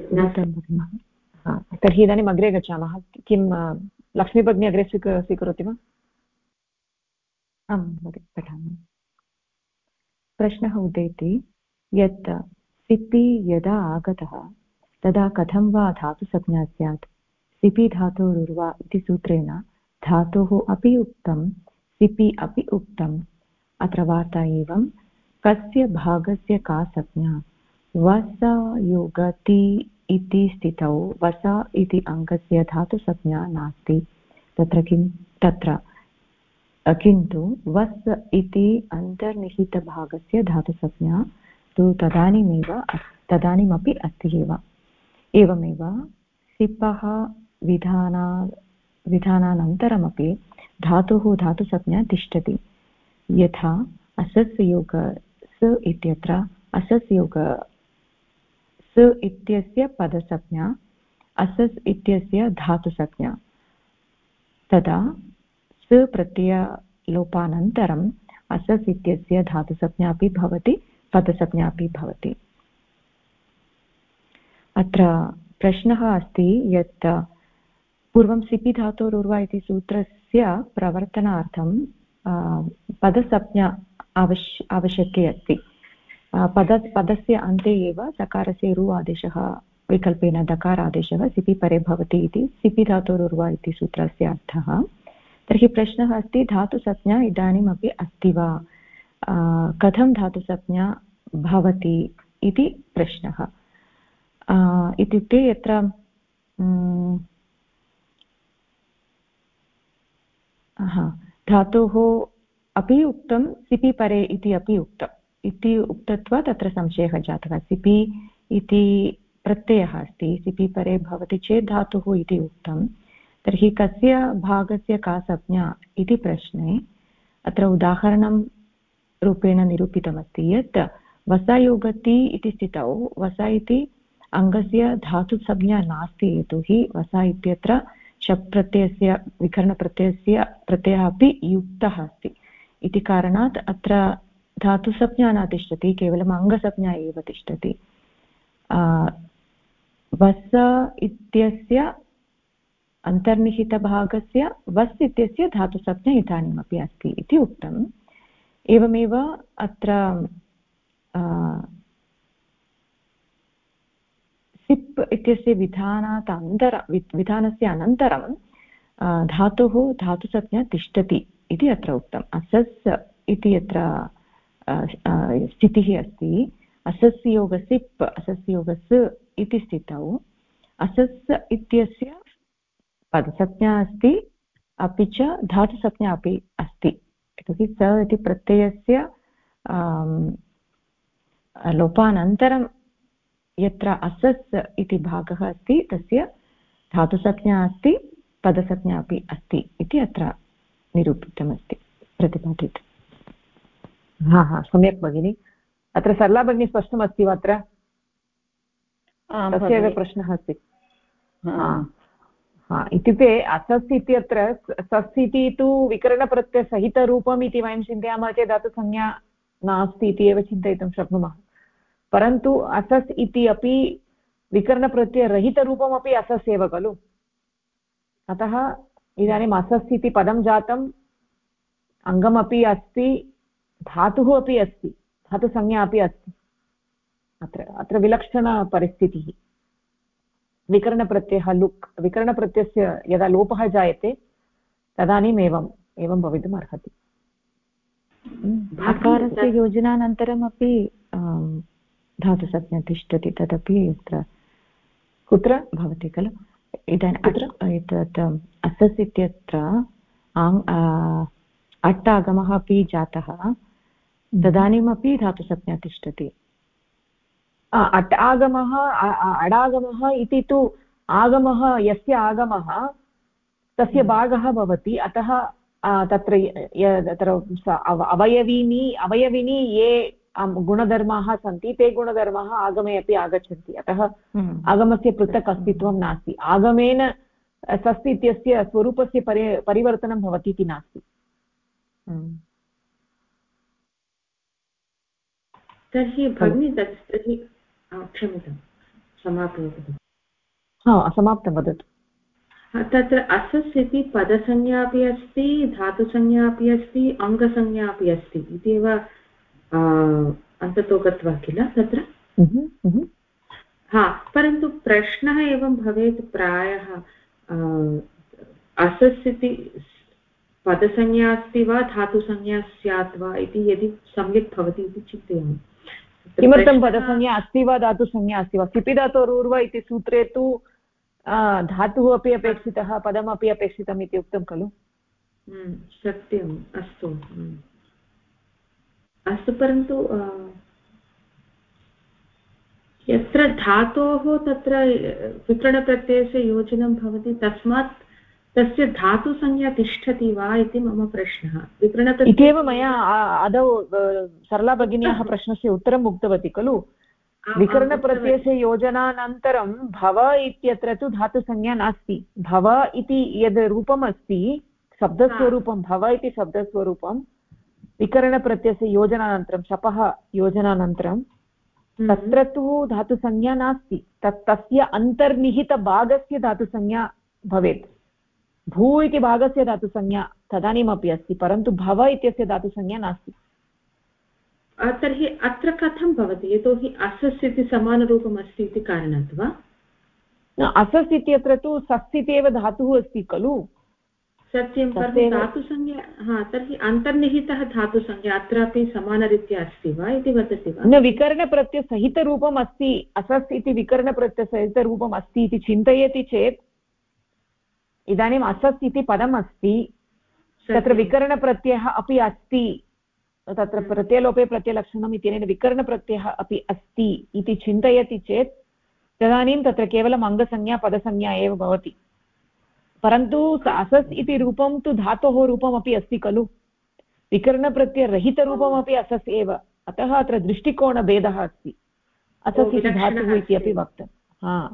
तर्हि इदानीम् अग्रे गच्छामः। किं लक्ष्मीभगिनी अग्रे स्वीकरोति वा? आं भगिनि, पठामि। प्रश्नः उदेति यत् सिपि यदा आगतः तदा कथं वा धातुसंज्ञा स्यात्। सिपि धातोरुर्वा इति सूत्रेण धातोः अपि उक्तं, सिपि अपि उक्तम्। अत्र वार्ता एवं, कस्य भागस्य का संज्ञा। वसयोगति इति स्थितौ वस इति अङ्गस्य धातुसंज्ञा नास्ति। तत्र किन्तु वस् इति अन्तर्निहितभागस्य धातुसंज्ञा तु तदानीमपि अस्ति एव। एवमेव सिपः विधानानन्तरमपि धातुः धातुसंज्ञा तिष्ठति। यथा असस्य योग स इत्यत्र असस्य योग स इत्यस्य पदसंज्ञा, असस् इत्यस्य धातुसंज्ञा। तदा स प्रत्ययलोपानन्तरम् असस् इत्यस्य धातुसंज्ञा अपि भवति, पदसंज्ञा अपि भवति। अत्र प्रश्नः अस्ति यत् पूर्वं सिपि धातोरुर्वा इति सूत्रस्य प्रवर्तनार्थं पदसंज्ञा आवश्यकी अस्ति। पदस्य अन्ते एव सकारस्य रु आदेशः विकल्पेन दकारादेशः सिपि परे भवति इति सिपि धातोरुर्वा इति सूत्रस्य अर्थः। तर्हि प्रश्नः अस्ति, धातुसंज्ञा इदानीमपि अस्ति वा, कथं धातुसंज्ञा भवति इति प्रश्नः। इत्युक्ते यत्र धातोः अपि उक्तं, सिपि परे इति अपि उक्तम् इति उक्तत्वा तत्र संशयः जातः। सिपि इति प्रत्ययः अस्ति, सिपि परे भवति चेत् धातुः इति उक्तं, तर्हि कस्य भागस्य का संज्ञा इति प्रश्ने अत्र उदाहरणं रूपेण निरूपितमस्ति यत् वसयोगति इति स्थितौ वस इति अङ्गस्य धातुसंज्ञा नास्ति। यतोहि वस इत्यत्र शप् प्रत्ययस्य प्रत्ययः अपि युक्तः अस्ति इति कारणात् अत्र धातुसंज्ञा न तिष्ठति, केवलम् अङ्गसंज्ञा एव तिष्ठति। वस इत्यस्य अन्तर्निहितभागस्य वस् इत्यस्य धातुसंज्ञा इदानीमपि अस्ति इति उक्तम्। एवमेव अत्र सिप् इत्यस्य विधानस्य अनन्तरं धातुः धातुसंज्ञा तिष्ठति इति अत्र उक्तम् असस् इति यत्र स्थितिः अस्ति असस् योगसिप् असस् योगस् इति स्थितौ असस् इत्यस्य पदसंज्ञा अस्ति अपि च धातुसंज्ञा अपि अस्ति यतोहि स इति प्रत्ययस्य लोपानन्तरं यत्र असस् इति भागः अस्ति तस्य धातुसंज्ञा अस्ति पदसंज्ञा अपि अस्ति इति अत्र निरूपितमस्ति प्रतिपादितं। हा सम्यक् भगिनि। अत्र सरला भगिनी स्पष्टमस्ति वा? अत्र तस्य एव प्रश्नः अस्ति। इत्युक्ते असस् इत्यत्र सस् इति तु विकरणप्रत्ययसहितरूपम् इति वयं चिन्तयामः चेत् धातुसंज्ञा नास्ति इति एव चिन्तयितुं शक्नुमः। परन्तु असस् इति अपि विकरणप्रत्ययरहितरूपमपि असस् एव खलु। अतः इदानीम् असस् इति पदं जातम्, अङ्गमपि अस्ति, धातुः अपि अस्ति, धातुसंज्ञा अपि अस्ति। अत्र विलक्षणपरिस्थितिः। विकरणप्रत्ययः लुक्, विकरणप्रत्ययस्य यदा लोपः जायते तदानीम् एवं भवितुम् अर्हति। आकारस्य योजनानन्तरमपि धातुसंज्ञा तिष्ठति, तदपि अत्र कुत्र भवति खलु। इदानीम् अत्र एतत् असस् इत्यत्र अट् आगमः अपि जातः, तदानीमपि धातुसंज्ञा तिष्ठति। अट् आगमः अडागमः इति तु आगमः, यस्य आगमः तस्य भागः भवति। अतः तत्र अवयविनी ये गुणधर्माः सन्ति ते गुणधर्माः आगमे अपि आगच्छन्ति। अतः आगमस्य पृथक् अस्तित्वं नास्ति। आगमेन सस् इत्यस्य स्वरूपस्य परिवर्तनं भवति इति नास्ति। तर्हि भगिनी तर्हि क्षम्यतां समापयतु। समाप्तं वदतु। तत्र असस् इति पदसंज्ञा अपि अस्ति, धातुसंज्ञा अपि अस्ति, अङ्गसंज्ञा अपि अस्ति इति एव अन्ततो गत्वा किल तत्र। परन्तु प्रश्नः एवं भवेत् प्रायः असस् इति पदसंज्ञा अस्ति वा धातुसंज्ञा स्यात् वा इति यदि सम्यक् भवति इति चिन्तयामि। किमर्थं पदसंज्ञा अस्ति वा धातुसंज्ञा अस्ति वा? सिपि धातोरूर्व इति सूत्रे तु धातुः अपि अपेक्षितः, पदमपि अपेक्षितम् इति उक्तं खलु। सत्यम्। अस्तु अस्तु, परन्तु यत्र धातोः तत्र विकरणप्रत्ययस्य योजनं भवति तस्मात् तस्य धातुसंज्ञा तिष्ठति वा इति मम प्रश्नः। इत्येव मया आदौ सरला भगिन्याः प्रश्नस्य उत्तरम् उक्तवती खलु। विकरणप्रत्ययस्य योजनानन्तरं भव इत्यत्र तु धातुसंज्ञा नास्ति। भव इति यद् रूपम् अस्ति, शब्दस्वरूपं, भव इति शब्दस्वरूपं विकरणप्रत्ययस्य योजनानन्तरं, शपः योजनानन्तरं तत्र तु धातुसंज्ञा नास्ति। तस्य अन्तर्निहितभागस्य धातुसंज्ञा भवेत्। भू इति भागस्य धातुसंज्ञा तदानीमपि अस्ति, परन्तु भव इत्यस्य धातुसंज्ञा नास्ति। तर्हि अत्र कथं भवति? यतोहि असस् इति समानरूपम् अस्ति इति कारणात् वा? असस् इत्यत्र तु सस् इति एव धातुः अस्ति खलु। सत्यं, परन्तु धातुसंज्ञा तर्हि अन्तर्निहितः धातुसंज्ञा अत्रापि समानरीत्या अस्ति वा इति वदति वा? न, विकरणप्रत्ययसहितरूपम् अस्ति। असस् इति विकरणप्रत्ययसहितरूपम् अस्ति इति चिन्तयति चेत् इदानीम् असस् इति पदम् अस्ति, तत्र विकरणप्रत्ययः अपि अस्ति, तत्र प्रत्ययलोपे प्रत्ययलक्षणम् इत्यनेन विकरणप्रत्ययः अपि अस्ति इति चिन्तयति चेत् तदानीं तत्र केवलम् अङ्गसंज्ञा पदसंज्ञा एव भवति। परन्तु असस् इति रूपं तु धातोः रूपमपि अस्ति खलु। विकरणप्रत्ययरहितरूपमपि असस् एव। अतः अत्र दृष्टिकोणभेदः अस्ति। असस् इति धातुः इति अपि वक्तम्।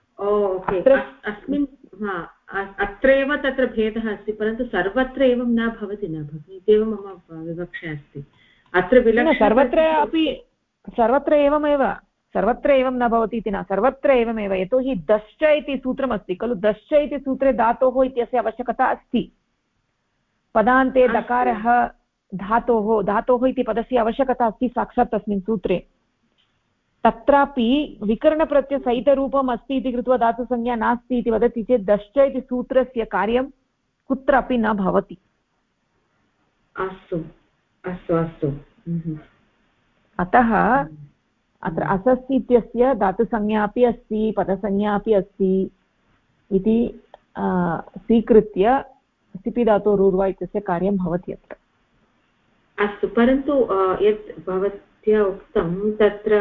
अत्रैव तत्र भेदः अस्ति, परन्तु सर्वत्र एवं न भवति न भगिनि इत्येव मम विवक्षा अस्ति। अत्र सर्वत्र एवं न भवति इति न, सर्वत्र एवमेव। यतोहि दश्च इति सूत्रमस्ति खलु। दश्च इति सूत्रे धातोः इत्यस्य आवश्यकता अस्ति। पदान्ते दकारः धातोः इति पदस्य आवश्यकता अस्ति साक्षात् तस्मिन् सूत्रे। तत्रापि विकरणप्रत्ययसहितरूपम् अस्ति इति कृत्वा धातुसंज्ञा नास्ति इति वदति चेत् दश्च इति सूत्रस्य कार्यं कुत्रापि न भवति। अस्तु अस्तु अस्तु। अतः अत्र असस्ति इत्यस्य धातुसंज्ञा अपि अस्ति, पदसंज्ञा अपि अस्ति इति स्वीकृत्य सिपि धातोरूर्वा इत्यस्य कार्यं भवति अत्र। अस्तु, परन्तु यत् भवत्या उक्तं तत्र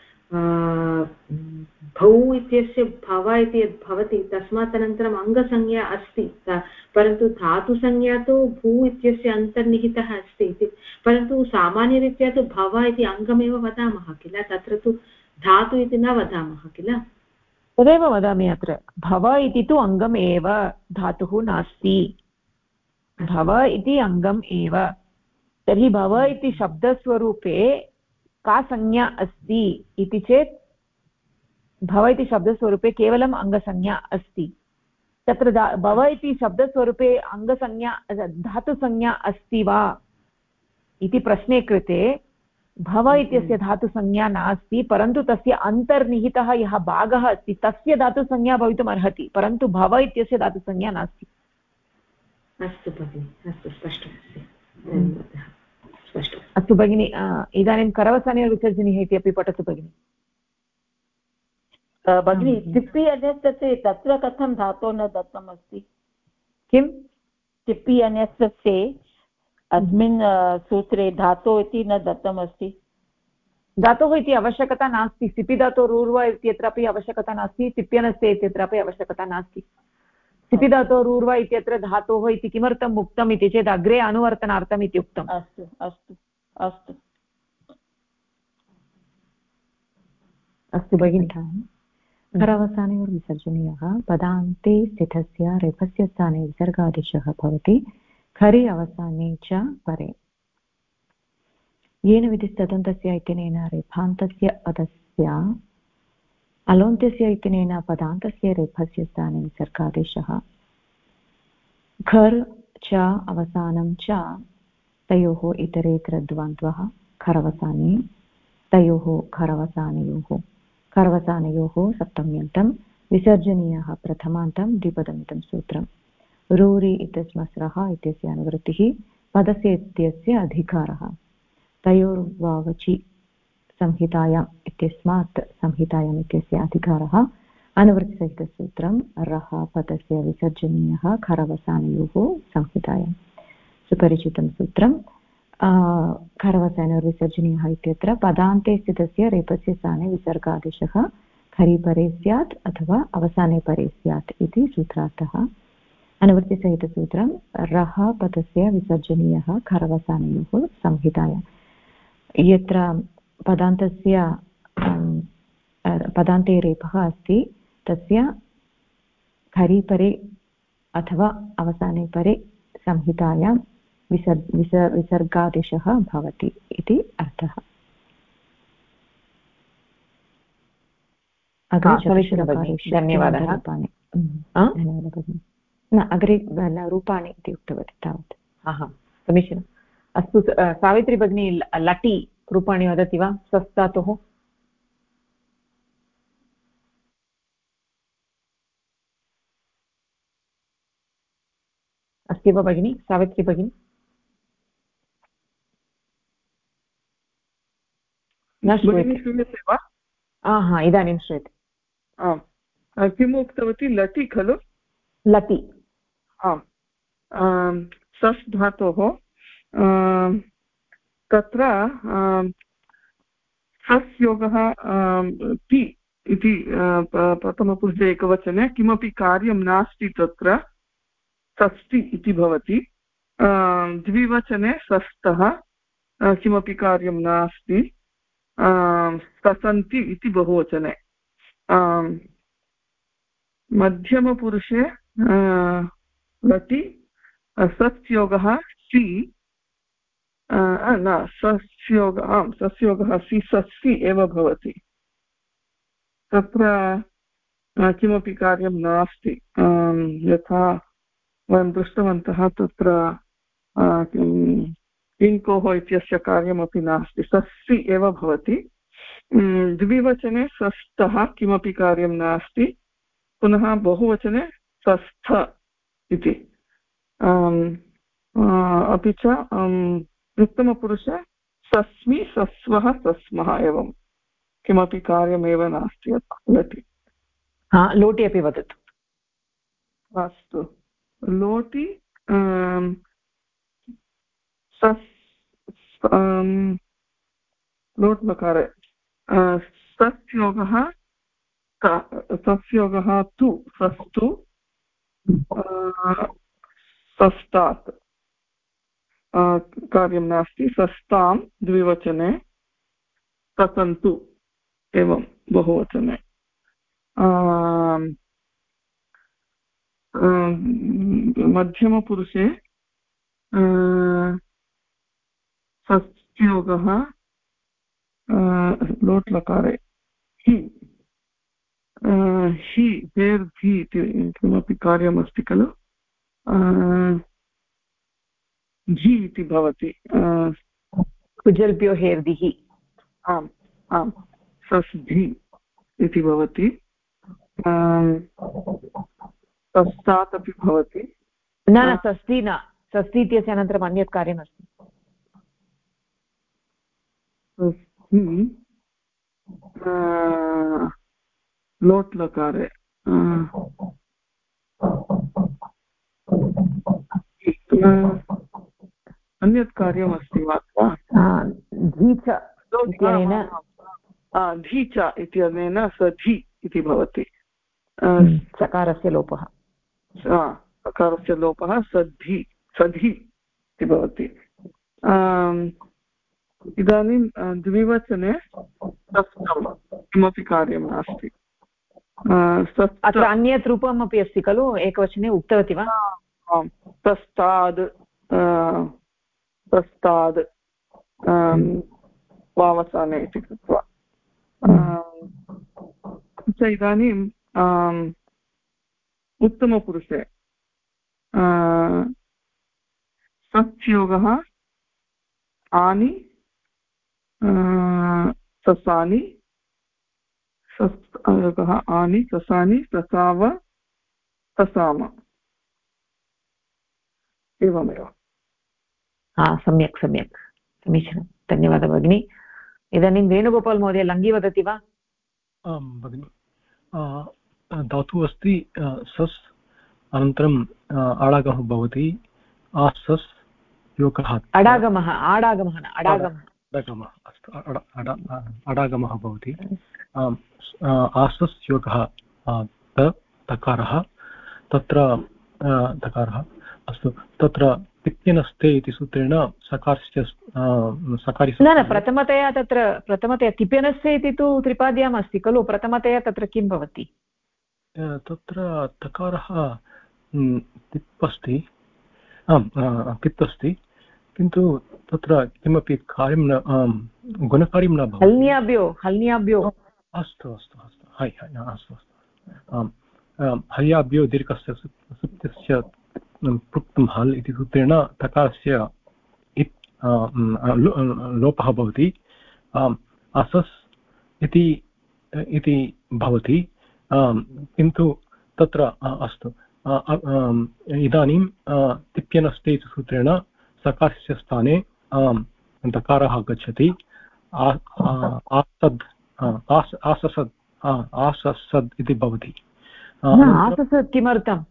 भौ इत्यस्य भव इति यद् भवति तस्मात् अनन्तरम् अङ्गसंज्ञा अस्ति, परन्तु धातुसंज्ञा तु भू इत्यस्य अन्तर्निहितः अस्ति इति। परन्तु सामान्यरीत्या तु भव इति अङ्गमेव वदामः किल, तत्र तु धातु इति न वदामः किल। तदेव वदामि, अत्र भव इति तु अङ्गम् एव, धातुः नास्ति। भव इति अङ्गम् एव। तर्हि भव इति शब्दस्वरूपे का संज्ञा अस्ति इति चेत् भव इति शब्दस्वरूपे केवलम् अङ्गसंज्ञा अस्ति। तत्र भव इति शब्दस्वरूपे अङ्गसंज्ञा धातुसंज्ञा अस्ति वा इति प्रश्ने कृते भव इत्यस्य धातुसंज्ञा नास्ति, परन्तु तस्य अन्तर्निहितः यः भागः अस्ति तस्य धातुसंज्ञा भवितुम् अर्हति, परन्तु भव इत्यस्य धातुसंज्ञा नास्ति। अस्तु भगिनि, अस्तु, स्पष्टमस्ति, धन्यवादः, स्पष्टम्। अस्तु भगिनि, इदानीं करवसानविसर्जनीः इति अपि पठतु भगिनि। भगिनि टिप्पि अन्यस्य तत्र कथं धातोः न दत्तम् अस्ति? किं टिप्पि अन्यस्य अस्मिन् सूत्रे धातोः इति न दत्तम् अस्ति? धातोः इति आवश्यकता नास्ति। सिपि धातोरूर्वा इत्यत्रापि आवश्यकता नास्ति, तिप्यनस्य इत्यत्रापि आवश्यकता नास्ति। सिपि धातोरूर्वा इत्यत्र धातोः इति किमर्थम् उक्तम् इति चेत् अग्रे अनुवर्तनार्थम् इति उक्तम्। अस्तु अस्तु अस्तु अस्तु भगिनि। खरवसानयोर्विसर्जनीयः पदान्ते स्थितस्य रेफस्य स्थाने विसर्गादेशः भवति खरि अवसाने च परे। येन विधिस्तदन्तस्य इत्यनेन रेफान्तस्य पदस्य अलोन्त्यस्य इत्यनेन पदान्तस्य रेफस्य स्थाने विसर्गादेशः। खर् च अवसानं च तयोः इतरेतरद्वन्द्वः खरवसाने तयोः खरवसानयोः खरवसानयोः सप्तम्यन्तं विसर्जनीयः प्रथमान्तं द्विपदमिदं सूत्रम्। रूरि इत्यस्मस्रः इत्यस्य अनुवृत्तिः पदस्य इत्यस्य अधिकारः। तयोर्वावचि संहितायाम् इत्यस्मात् संहितायाम् इत्यस्य अधिकारः अनुवृत्तिसहितसूत्रं रः पदस्य विसर्जनीयः खरवसानयोः संहितायाम्। सुपरिचितं सूत्रं खरवसानयोर्विसर्जनीयः इत्यत्र पदान्ते स्थितस्य रेपस्य स्थाने विसर्गादेशः खरिपरे स्यात् अथवा अवसाने परे स्यात् इति सूत्रार्थः। अनुवृत्तिसहितसूत्रं रः पदस्य विसर्जनीयः खरवसानयोः संहितायाम्। यत्र पदान्ते रेपः अस्ति तस्य खरिपरे अथवा अवसाने परे संहितायां विसर्गादेशः भवति इति अर्थः। धन्यवादः। न अग्रे रूपाणि इति उक्तवती तावत्। समीचीनम्। अस्तु सावित्री भगिनी, लटि रूपाणि वदति वा स्वस्धातोः? अस्ति वा भगिनी, सावित्री भगिनी? न श्रूयते वा? हा, इदानीं श्रूयते। आम्, किम् उक्तवती? लटि खलु? लटि। आम्, सस् धातोः तत्र सस् योगः ति इति प्रथमपुरुषे एकवचने किमपि कार्यं नास्ति, तत्र सस्ति इति भवति। द्विवचने सस्तः किमपि कार्यं नास्ति, ससन्ति इति बहुवचने। मध्यमपुरुषे लटि सस्योगः सि न सस्योगः सस्योगः सि सस्सि एव भवति। तत्र किमपि कार्यं नास्ति, यथा वयं दृष्टवन्तः तत्र इङ्कोः इत्यस्य कार्यमपि नास्ति, सस्सि एव भवति। द्विवचने सस्तः किमपि कार्यं नास्ति, पुनः बहुवचने सस्थ इति। अपि च उत्तमपुरुष सस्मि सस्वः सस्मः एवं किमपि कार्यमेव नास्ति लटि। लोटि अपि वदतु। अस्तु, लोटि लोट् लकारे सस्योगः तु सस्तु सस्तात् कार्यं नास्ति। सस्तां द्विवचने, ससन्तु एवं बहुवचने। मध्यमपुरुषे सस्योगः लोट् लकारे हि हेर्धि इति किमपि कार्यमस्ति खलु, झि इति भवति। कुजल्भ्यो हेर्दिः। आम् आम्, सस्धि इति भवति। सस्तात् अपि भवति। न षष्ठी न, षष्ठी इत्यस्य अनन्तरम् अन्यत् कार्यमस्ति। लोट् लकारे अन्यत् कार्यमस्ति वा? धीच इत्यनेन सधि इति भवति। सकारस्य लोपः, सकारस्य लोपः सधि इति भवति। इदानीं द्विवचने सस्तं किमपि कार्यं नास्ति। अत्र अन्यत् रूपम् अपि अस्ति खलु, एकवचने उक्तवती वा? आम्, तस्ताद् वावसाने इति कृत्वा। इदानीम् उत्तमपुरुषे सत्योगः आनि ससानि, सयोगः आनि ससानि ससाव ससाम एवमेव। सम्यक् सम्यक्, समीचीनं, धन्यवादः भगिनी। इदानीं वेणुगोपाल् महोदय लङ्घि वदति वा? आं भगिनि, धातुः अस्ति सस्, अनन्तरम् अडागमः भवति। आसस् योगः अडागमः अडागमः भवति। आसस् योगः तकारः, तत्र तकारः अस्तु। तत्र तिप्यनस्ते इति सूत्रेण सकारस्य न प्रथमतया तिप्यनस्ते इति तु त्रिपाद्याम् अस्ति खलु, प्रथमतया तत्र किं भवति? तत्र तकारः तिप् अस्ति, आम् तिप् अस्ति, किन्तु तत्र किमपि कार्यं न, गुणकार्यं न भवति। हल्न्याभ्यो अस्तु अस्तु अस्तु, अस्तु आम्, हल्याभ्यो दीर्घस्य सुप्तस्य पृक्तं हल् इति सूत्रेण तकारस्य लोपः भवति। असस् इति भवति, किन्तु तत्र अस्तु। इदानीं तिप्यनस्ते इति सूत्रेण सकारस्य स्थाने दकारः गच्छति। आससद् इति भवति। आससद् किमर्थं?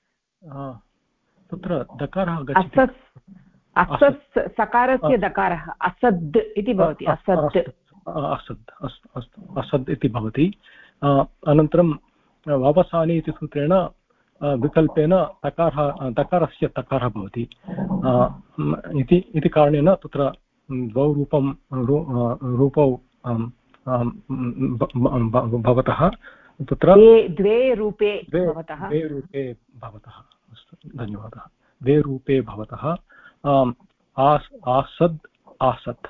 तत्र दकारः गच्छति। असस् सकारस्य दकारः असद् इति भवति। असद् अस्तु, असद् इति भवति। अनन्तरं वावसानि इति सूत्रेण विकल्पेन दकारस्य तकारः भवति इति कारणेन तत्र द्वौ रूपौ भवतः, तत्र द्वे रूपे भवतः। अस्तु, धन्यवादः। द्वे रूपे भवतः। आसद् आसत्,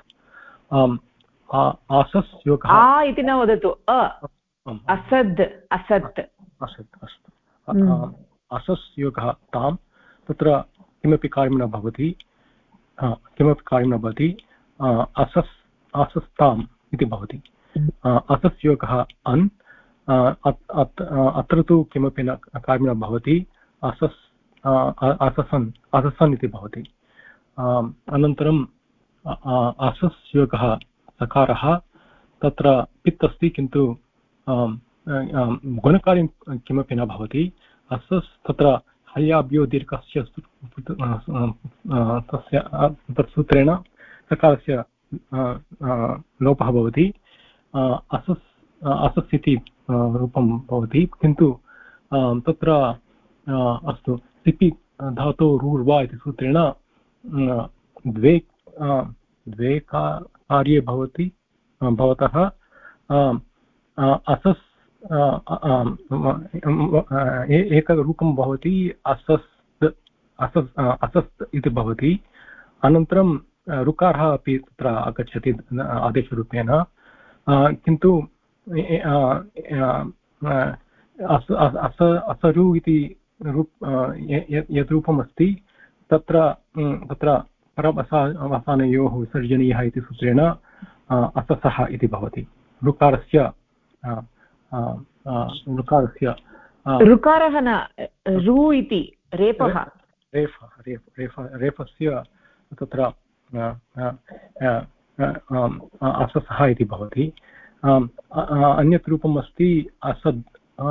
आसस् योगः इति न वदतु, असद् असत्। अस्तु, असस् योगः तां, तत्र किमपि कार्यं न भवति, असस्ताम् इति भवति। असस् योगः अन्, अत्र तु किमपि न कार्यं न भवति। असस् अससन् इति भवति। अनन्तरं असस्योगः सकारः, तत्र पित् अस्ति किन्तु गुणकार्यं किमपि न भवति। असस् तत्र हल्याभ्यो दीर्घस्य तस्य तत्सूत्रेण सकारस्य लोपः भवति। असस् इति रूपं भवति, किन्तु तत्र अस्तु सिपि धातो रूर्वा इति सूत्रेण द्वे कार्ये भवति भवतः असस् एकरूपं भवति, असस् इति भवति। अनन्तरं ऋकारः अपि तत्र आगच्छति आदेशरूपेण, किन्तु असरु इति यत् रूपम् अस्ति तत्र परवसानयोः विसर्जनीयः इति सूत्रेण अससः इति भवति। ऋकारस्य ऋकारः न रु इति रेफः, रेफस्य तत्र अससः इति भवति। अन्यत् रूपम् अस्ति असद्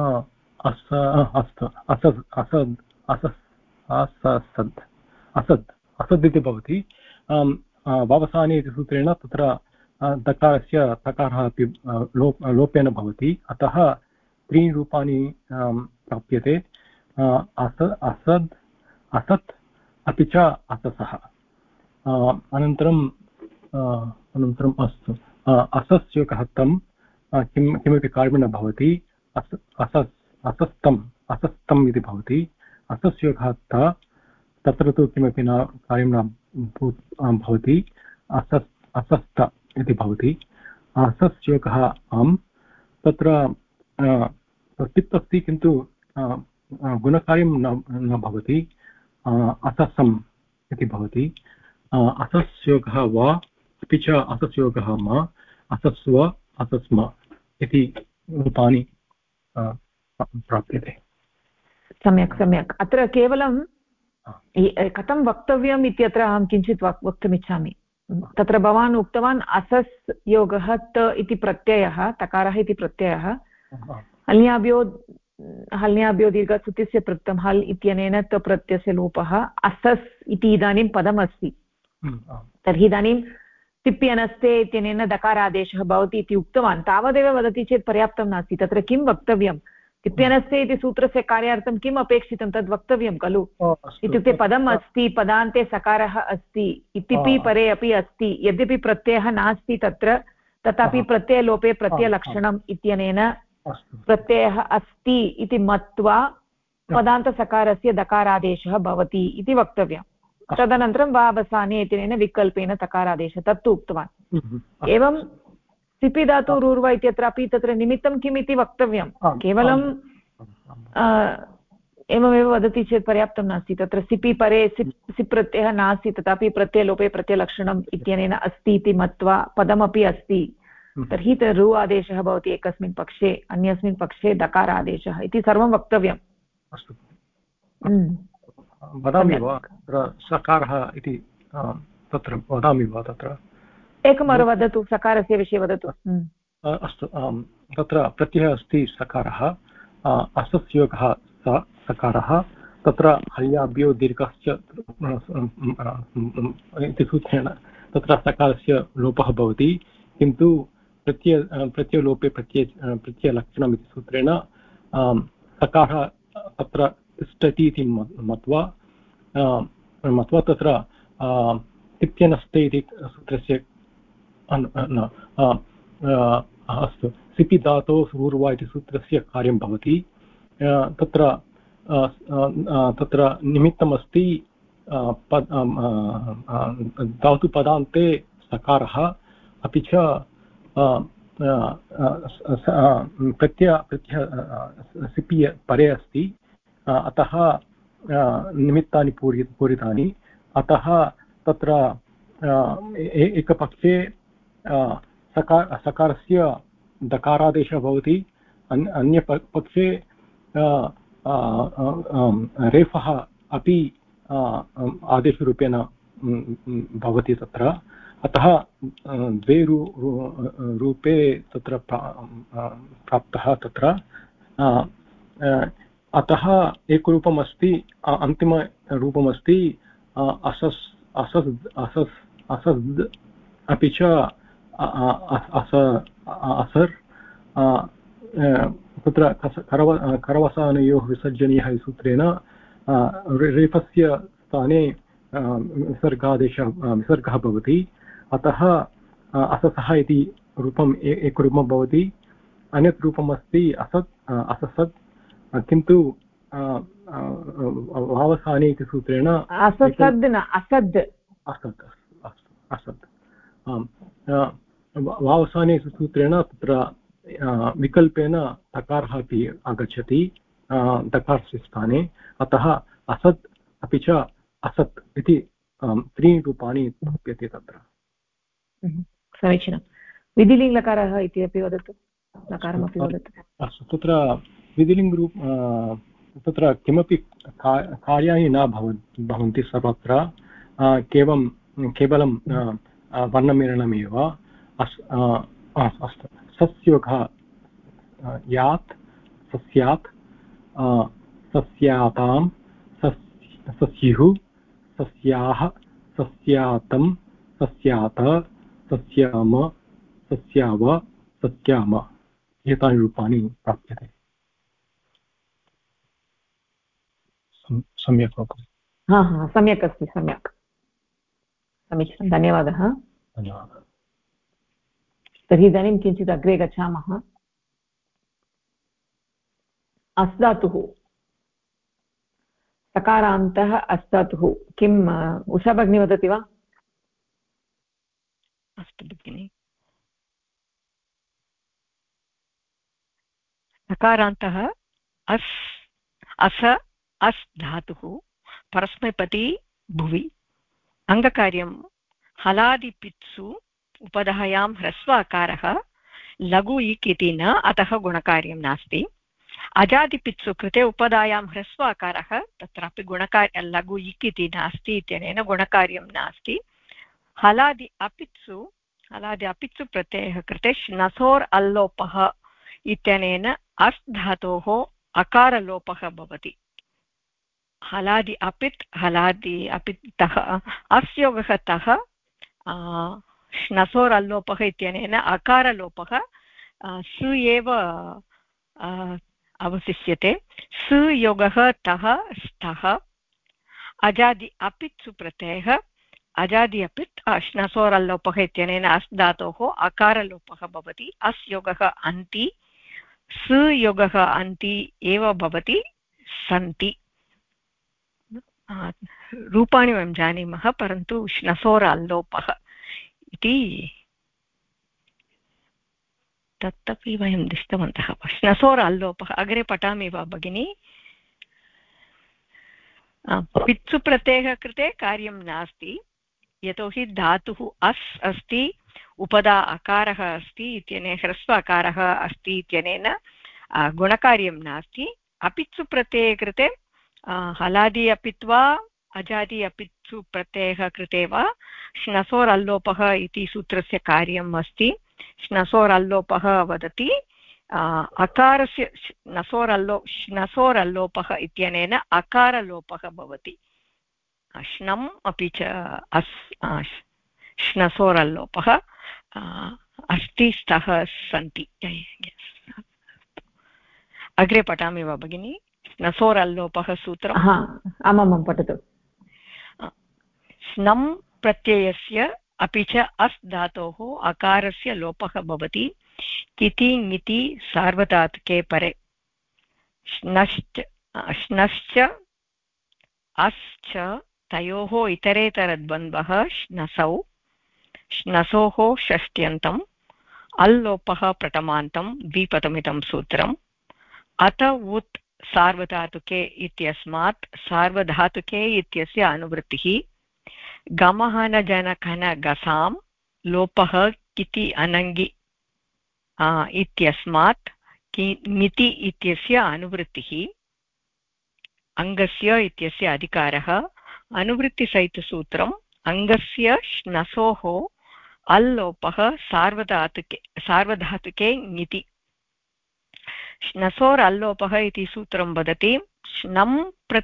असद् इति भवति। वावसाने इति सूत्रेण तत्र दकारस्य तकारः अपि लोपेन भवति, अतः त्रीणि रूपाणि प्राप्यते, असद्, असत् अपि च अससः। अनन्तरम् अस्तु असस्योगः तं किमपि कार्यं न भवति, असस्तम् इति भवति। असस्योगः तत्र तु किमपि न कार्यं न भवति, असस्त इति भवति। असस्योगः अं, तत्र पित् अस्ति किन्तु गुणकार्यं न भवति, अससम् इति भवति। असस्योगः वा अपि च असस्योगः म, असस्व, असस्म इति रूपाणि प्राप्यते। सम्यक् सम्यक्। अत्र केवलं कथं वक्तव्यम् इत्यत्र अहं किञ्चित् वक्तुमिच्छामि। तत्र भवान् उक्तवान् असस् योगः त इति प्रत्ययः, तकारः इति प्रत्ययः, हल्याभ्यो दीर्घसुतिस्य पृक्तं हल् इत्यनेन त प्रत्ययस्य लोपः, असस् इति इदानीं पदमस्ति। तर्हि इदानीं तिप्यनस्ते इत्यनेन दकारादेशः भवति इति उक्तवान्, तावदेव वदति चेत् पर्याप्तं नास्ति। तत्र किं वक्तव्यं, तिप्यनस्ते इति सूत्रस्य कार्यार्थं किम् अपेक्षितं तद् वक्तव्यं खलु। इत्युक्ते पदम् अस्ति, पदान्ते सकारः अस्ति, इतिपि परे अपि अस्ति, यद्यपि प्रत्ययः नास्ति तत्र, तथापि प्रत्ययलोपे प्रत्ययलक्षणम् इत्यनेन प्रत्ययः अस्ति इति मत्वा पदान्तसकारस्य दकारादेशः भवति इति वक्तव्यम्। तदनन्तरं वा अवसाने इत्यनेन विकल्पेन तकारादेशः, तत्तु उक्तवान्। एवं सिपि धातु रूर्वा इत्यत्रापि तत्र निमित्तं किम् इति वक्तव्यं, केवलं एवमेव वदति चेत् पर्याप्तं नास्ति। तत्र सिपि परे सिप् प्रत्ययः नास्ति, तथापि प्रत्ययलोपे प्रत्ययलक्षणम् इत्यनेन अस्ति इति मत्वा पदमपि अस्ति, तर्हि रु आदेशः भवति एकस्मिन् पक्षे, अन्यस्मिन् पक्षे दकारादेशः इति सर्वं वक्तव्यम्। वदामि वा तत्र सकारः इति तत्र वदामि वा? तत्र एकवारं वदतु, सकारस्य विषये वदतु। अस्तु, तत्र प्रत्ययः अस्ति सकारः, असस्योगः सकारः, तत्र हल्याभ्यो दीर्घस्य इति सूत्रेण तत्र सकारस्य लोपः भवति, किन्तु प्रत्ययलोपे प्रत्ययलक्षणम् इति सूत्रेण सकारः तत्र तिष्ठति इति मत्वा तत्र तिप्यनस्ते इति सूत्रस्य अस्तु सिपि धातोः रूर्वा इति सूत्रस्य कार्यं भवति। तत्र निमित्तमस्ति धातुपदान्ते सकारः, अपि च सिपि परे अस्ति, अतः निमित्तानि पूरितानि, अतः तत्र एकपक्षे सकारस्य दकारादेशः भवति, अन्यपक्षे रेफः अपि आदेशरूपेण भवति तत्र। अतः द्वे रूपे तत्र प्राप्तः तत्र। अतः एकरूपम् अस्ति, अन्तिमरूपमस्ति असस् असस् असस् असद् अपि च असर्। तत्र करवसानयोः विसर्जनीयः सूत्रेण रेफस्य स्थाने विसर्गः भवति। अतः अससः इति रूपम् एकरूपं भवति। अन्यत् रूपम् अस्ति अससत्, किन्तु वावसाने इति सूत्रेण अससद् न असद्। असत् असत् वावसाने सूत्रेण तत्र विकल्पेन तकारः अपि आगच्छति दकारस्य स्थाने। अतः असत् अपि च असत् इति त्रीणि रूपाणि प्राप्यते तत्र। समीचीनं। विधिलिङ्गलकारः इति अपि वदतु, लकारमपि वदतु। अस्तु, तत्र विधिलिङ्गरूप तत्र किमपि कार्याणि न भवन्ति सर्वत्र, केवलं वर्णमेलनमेव। अस्तु, सस्योगः यात्, सस्यात्, सस्यातां, सस्युः, सस्याः, सस्यातं, सस्यात, सस्याम, सस्याव, सस्याम, एतानि रूपाणि प्राप्यते। सम्यक् वा? सम्यक् अस्ति, सम्यक्, समीचीनं, धन्यवादः। धन्यवादः। तर्हि इदानीं किञ्चित् अग्रे गच्छामः। अस् धातुः, सकारान्तः अस् धातुः, किम् उषा भगिनी वदति वा? अस्तु भगिनि। सकारान्तः अस् धातुः परस्मैपदी भुवि अङ्गकार्यं हलादिपित्सु उपधायां ह्रस्वाकारः लघु इक् इति न, अतः गुणकार्यं नास्ति। अजादिपित्सु कृते उपधायां ह्रस्वाकारः, तत्रापि लघु इक् इति नास्ति इत्यनेन गुणकार्यं नास्ति। हलादि अपित्सु प्रत्ययः कृते श्नसोर् अल्लोपः इत्यनेन अस् धातोः अकारलोपः भवति। हलादि अपित्तः अस्योगः तः श्नसोर् अल्लोपः इत्यनेन अकारलोपः सु एव अवशिष्यते। सु योगः तः स्तः। अजादि अपित्सु प्रत्ययः अजादि अपित् श्नसोर् अल्लोपः इत्यनेन अस् धातोः अकारलोपः भवति। अस् योगः अन्ति, सु योगः अन्ति एव भवति, सन्ति। रूपाणि वयं जानीमः, परन्तु श्नसोर् अल्लोपः इति तदपि वयं दृष्टवन्तः। श्नसोर् अल्लोपः अग्रे पठामि वा भगिनि? पित्सु प्रत्ययः कृते कार्यं नास्ति, यतोहि धातुः अस् अस्ति, उपधा अकारः अस्ति इत्यनेन ह्रस्वाकारः अस्ति इत्यनेन गुणकार्यं नास्ति। अपित्सु प्रत्यये कृते हलादि अपित्वा अजादि अपित्सु प्रत्ययः कृते वा श्नसोर् अल्लोपः इति सूत्रस्य कार्यम् अस्ति। श्नसोर् अल्लोपः वदति अकारस्य श्नसोर् अल्लोपः इत्यनेन अकारलोपः भवति। श्नम् अपि च श्नसोर् अल्लोपः अस्ति, स्तः, सन्ति। अग्रे पठामि वा भगिनि? श्नसोर् अल्लोपः सूत्रम्। आमां पठतु। स्नम् प्रत्ययस्य अपि च अस् धातोः अकारस्य लोपः भवति किति ङिति सार्वधातुके परे। श्नश्च अश्च तयोः इतरेतरद्वन्द्वः श्नसौ, श्नसोः षष्ट्यन्तम्, अल्लोपः प्रथमान्तं द्विपदमिदं सूत्रम्। अत उत् सार्वधातुके इत्यस्मात् सार्वधातुके इत्यस्य अनुवृत्तिः। गमः न जनकन गसां लोपः किति अनङ्गि इत्यस्मात् ङिति इत्यस्य अनुवृत्तिः। अङ्गस्य इत्यस्य अधिकारः अनुवृत्तिसहितसूत्रम् अङ्गस्य श्नसोः अल्लोपः सार्वधातुके ङिति श्नसोर् अल्लोपः इति सूत्रं वदति श्नं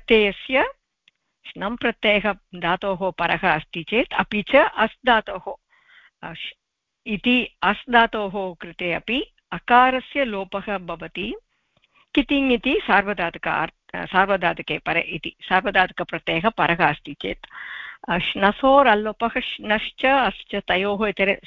प्रत्ययः धातोः परः अस्ति चेत् अपि च अस् धातोः इति अस् धातोः कृते अपि अकारस्य लोपः भवति कितिङ् इति सार्वधातुके परे इति सार्वधातुकप्रत्ययः परः अस्ति चेत् श्नसोर् अल्लोपः श्नश्च अश्च तयोः इतरे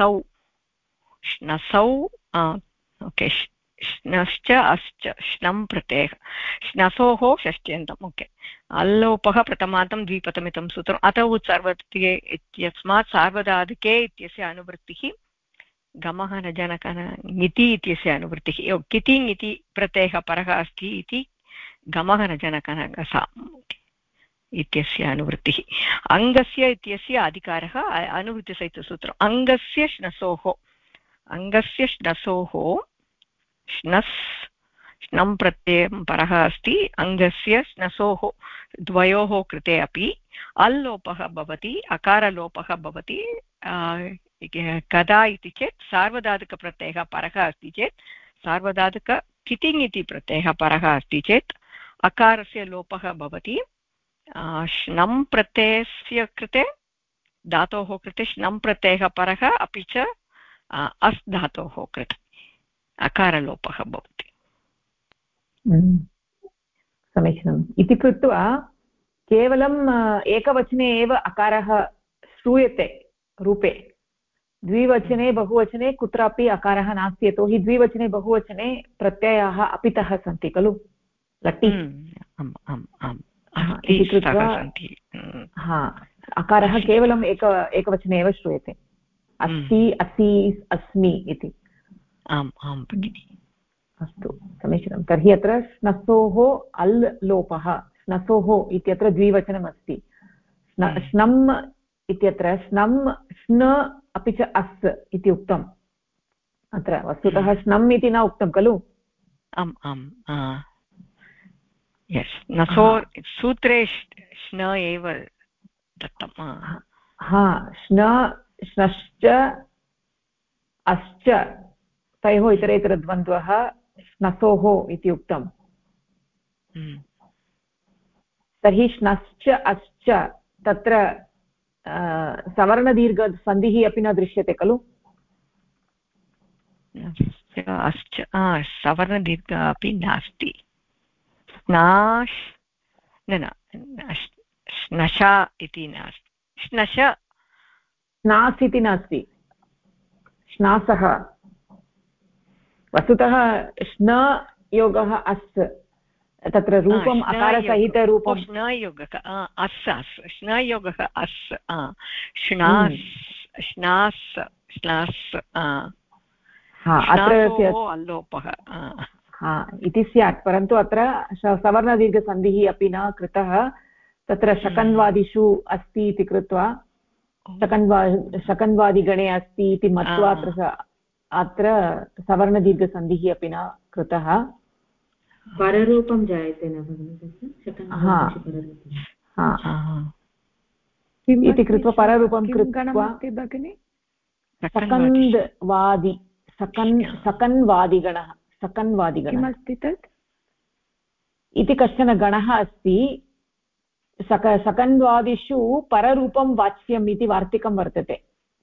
श्नसौ ओके श्नश्च अश्च श्नं प्रत्ययः श्नसोः षष्ट्यन्तम् ओके अल्लोपः प्रथमान्तं द्विपदमितं सूत्रम् अतः उत्सर्वधातुके इत्यस्मात् सार्वधातुके इत्यस्य अनुवृत्तिः गमः न जनकः ङिति इत्यस्य अनुवृत्तिः कितिङ् इति प्रत्ययः परः अस्ति इति गमः न जनकः इत्यस्य अनुवृत्तिः अङ्गस्य इत्यस्य अधिकारः अनुवृत्तिसहितसूत्रम् अङ्गस्य श्नसोः श्नं प्रत्ययं परः अस्ति अङ्गस्य श्नसोः द्वयोः कृते अपि अल्लोपः भवति अकारलोपः भवति कदा इति चेत् सार्वधातुकप्रत्ययः परः अस्ति चेत् सार्वधातुक कितिङ् इति प्रत्ययः परः अस्ति चेत् अकारस्य लोपः भवति श्नं प्रत्ययस्य कृते धातोः कृते श्नं प्रत्ययः परः अपि च अस् धातोः कृते अकारलोपः भवति समीचीनम् इति कृत्वा केवलम् एकवचने एव अकारः श्रूयते रूपे द्विवचने बहुवचने कुत्रापि अकारः नास्ति यतोहि द्विवचने बहुवचने प्रत्ययाः अपितः सन्ति खलु लट्टि इति कृत्वा अकारः केवलम् एकवचने एव श्रूयते अस्ति असि अस्मि इति आम् आम् भगिनि अस्तु समीचीनं तर्हि अत्र श्नसोः अल् लोपः श्नसोः इत्यत्र द्विवचनमस्ति श्नम् इत्यत्र श्नं श्न अपि च अस् इति उक्तम् अत्र वस्तुतः श्नम् इति न उक्तं खलु आम् आम् नसो सूत्रे श्न एव दत्तं श्नश्च अश्च तयोः इतरेतरद्वन्द्वः श्नसोः इति उक्तम् तर्हि श्नश्च अश्च तत्र सवर्णदीर्घसन्धिः अपि न दृश्यते खलु अश्च सवर्णदीर्घ अपि नास्ति स्नाश् न श्नशा इति नास्ति स्नास् इति नास्ति श्नासः वस्तुतः श्न योगः अस् तत्र रूपम् अकारसहितरूपं श्नयोगः श्नयोगः अस् श्नास् अल्लोपः इति स्यात् परन्तु अत्र सवर्णदीर्घसन्धिः अपि न कृतः तत्र शकन्वादिषु अस्ति इति कृत्वा शकन्वादिगणे अस्ति इति मत्वा अत्र सवर्णदीर्घसन्धिः अपि न कृतः पररूपं जायते न इति कृत्वा पररूपं कृत्वा सकन्वादिगणः किमस्ति तत् इति कश्चन गणः अस्ति सकन्वादिषु पररूपं वाच्यम् इति वार्तिकं वर्तते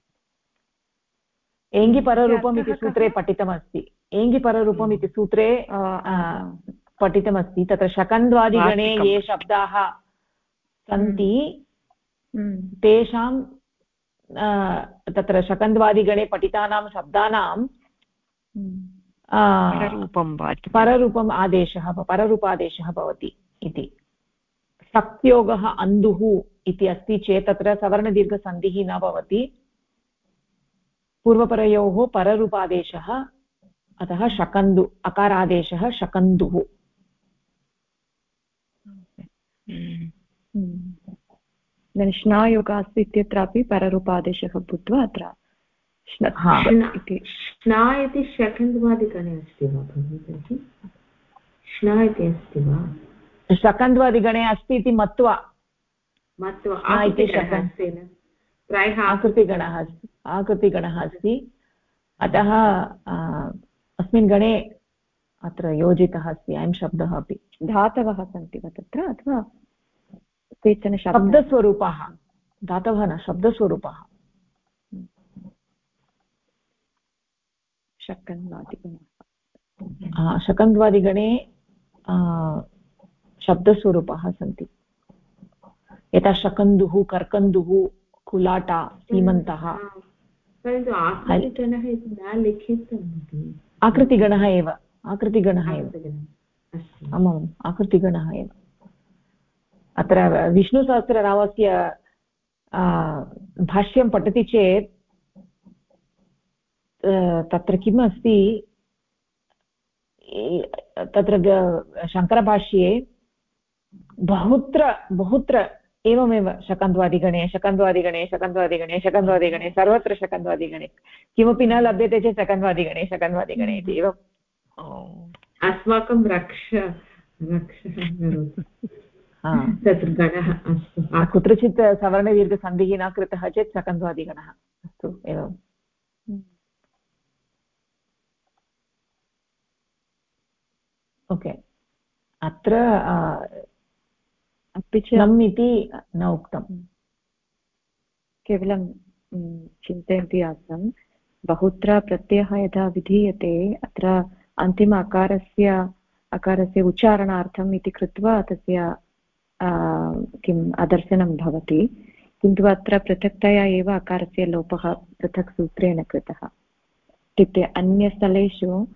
एङ्गिपररूपम् इति सूत्रे पठितमस्ति एङ्गिपररूपम् इति सूत्रे पठितमस्ति तत्र शकन्वादिगणे ये शब्दाः सन्ति तेषां तत्र शकन्वादिगणे पठितानां शब्दानां पररूपम् आदेशः पररूपादेशः भवति इति शक्योगः अन्धुः इति अस्ति चेत् तत्र सवर्णदीर्घसन्धिः न भवति पूर्वपरयोः पररूपादेशः अतः शकन्दु अकारादेशः शकन्दुः श्नायोगः अस्ति इत्यत्रापि पररूपादेशः भूत्वा अत्र श्ना इति शकन्द्वादिगणे अस्ति वा श्ना इति अस्ति वा शकन्द्वादिगणे अस्ति इति मत्वा प्रायः आकृतिगणः अस्ति अतः अस्मिन् गणे अत्र योजितः अस्ति अयं शब्दः अपि। धातवः सन्ति वा तत्र अथवा केचन शब्दस्वरूपाः? धातवः न, शब्दस्वरूपाः। शकन्द्वादिगणे शब्दस्वरूपाः सन्ति यथा शकन्दुः, कर्कन्दुः, कुलाटा, सीमन्तः। परन्तु आकृतिगणः इति न लिखितम्। आकृतिगणः एव, आकृतिगणः एव, आमाम् आकृतिगणः एव। अत्र विष्णुसहस्रनामस्य भाष्यं पठति चेत् तत्र किम् अस्ति, तत्र शङ्करभाष्ये बहुत्र एवमेव शकन्द्वादिगणे शकन्द्वादिगणे शकन्द्वादिगणे शकन्द्वादिगणे सर्वत्र शकन्द्वादिगणे, किमपि न लभ्यते चेत् शकन्द्वादिगणे शकन्द्वादिगणे इति एव अस्माकं तत्र गणः अस्तु। कुत्रचित् सवर्णदीर्घसन्धिः न कृतः चेत् शकन्द्वादिगणः अस्तु एवम्। ओके, अत्र अपि च नम् इति न उक्तं, केवलं चिन्तयन्ती आसम् बहुत्र प्रत्ययः यदा विधीयते अत्र अन्तिम अकारस्य उच्चारणार्थम् इति कृत्वा तस्य किम् अदर्शनं भवति, किन्तु अत्र पृथक्तया एव अकारस्य लोपः पृथक् सूत्रेण कृतः। इत्युक्ते अन्यस्थलेषु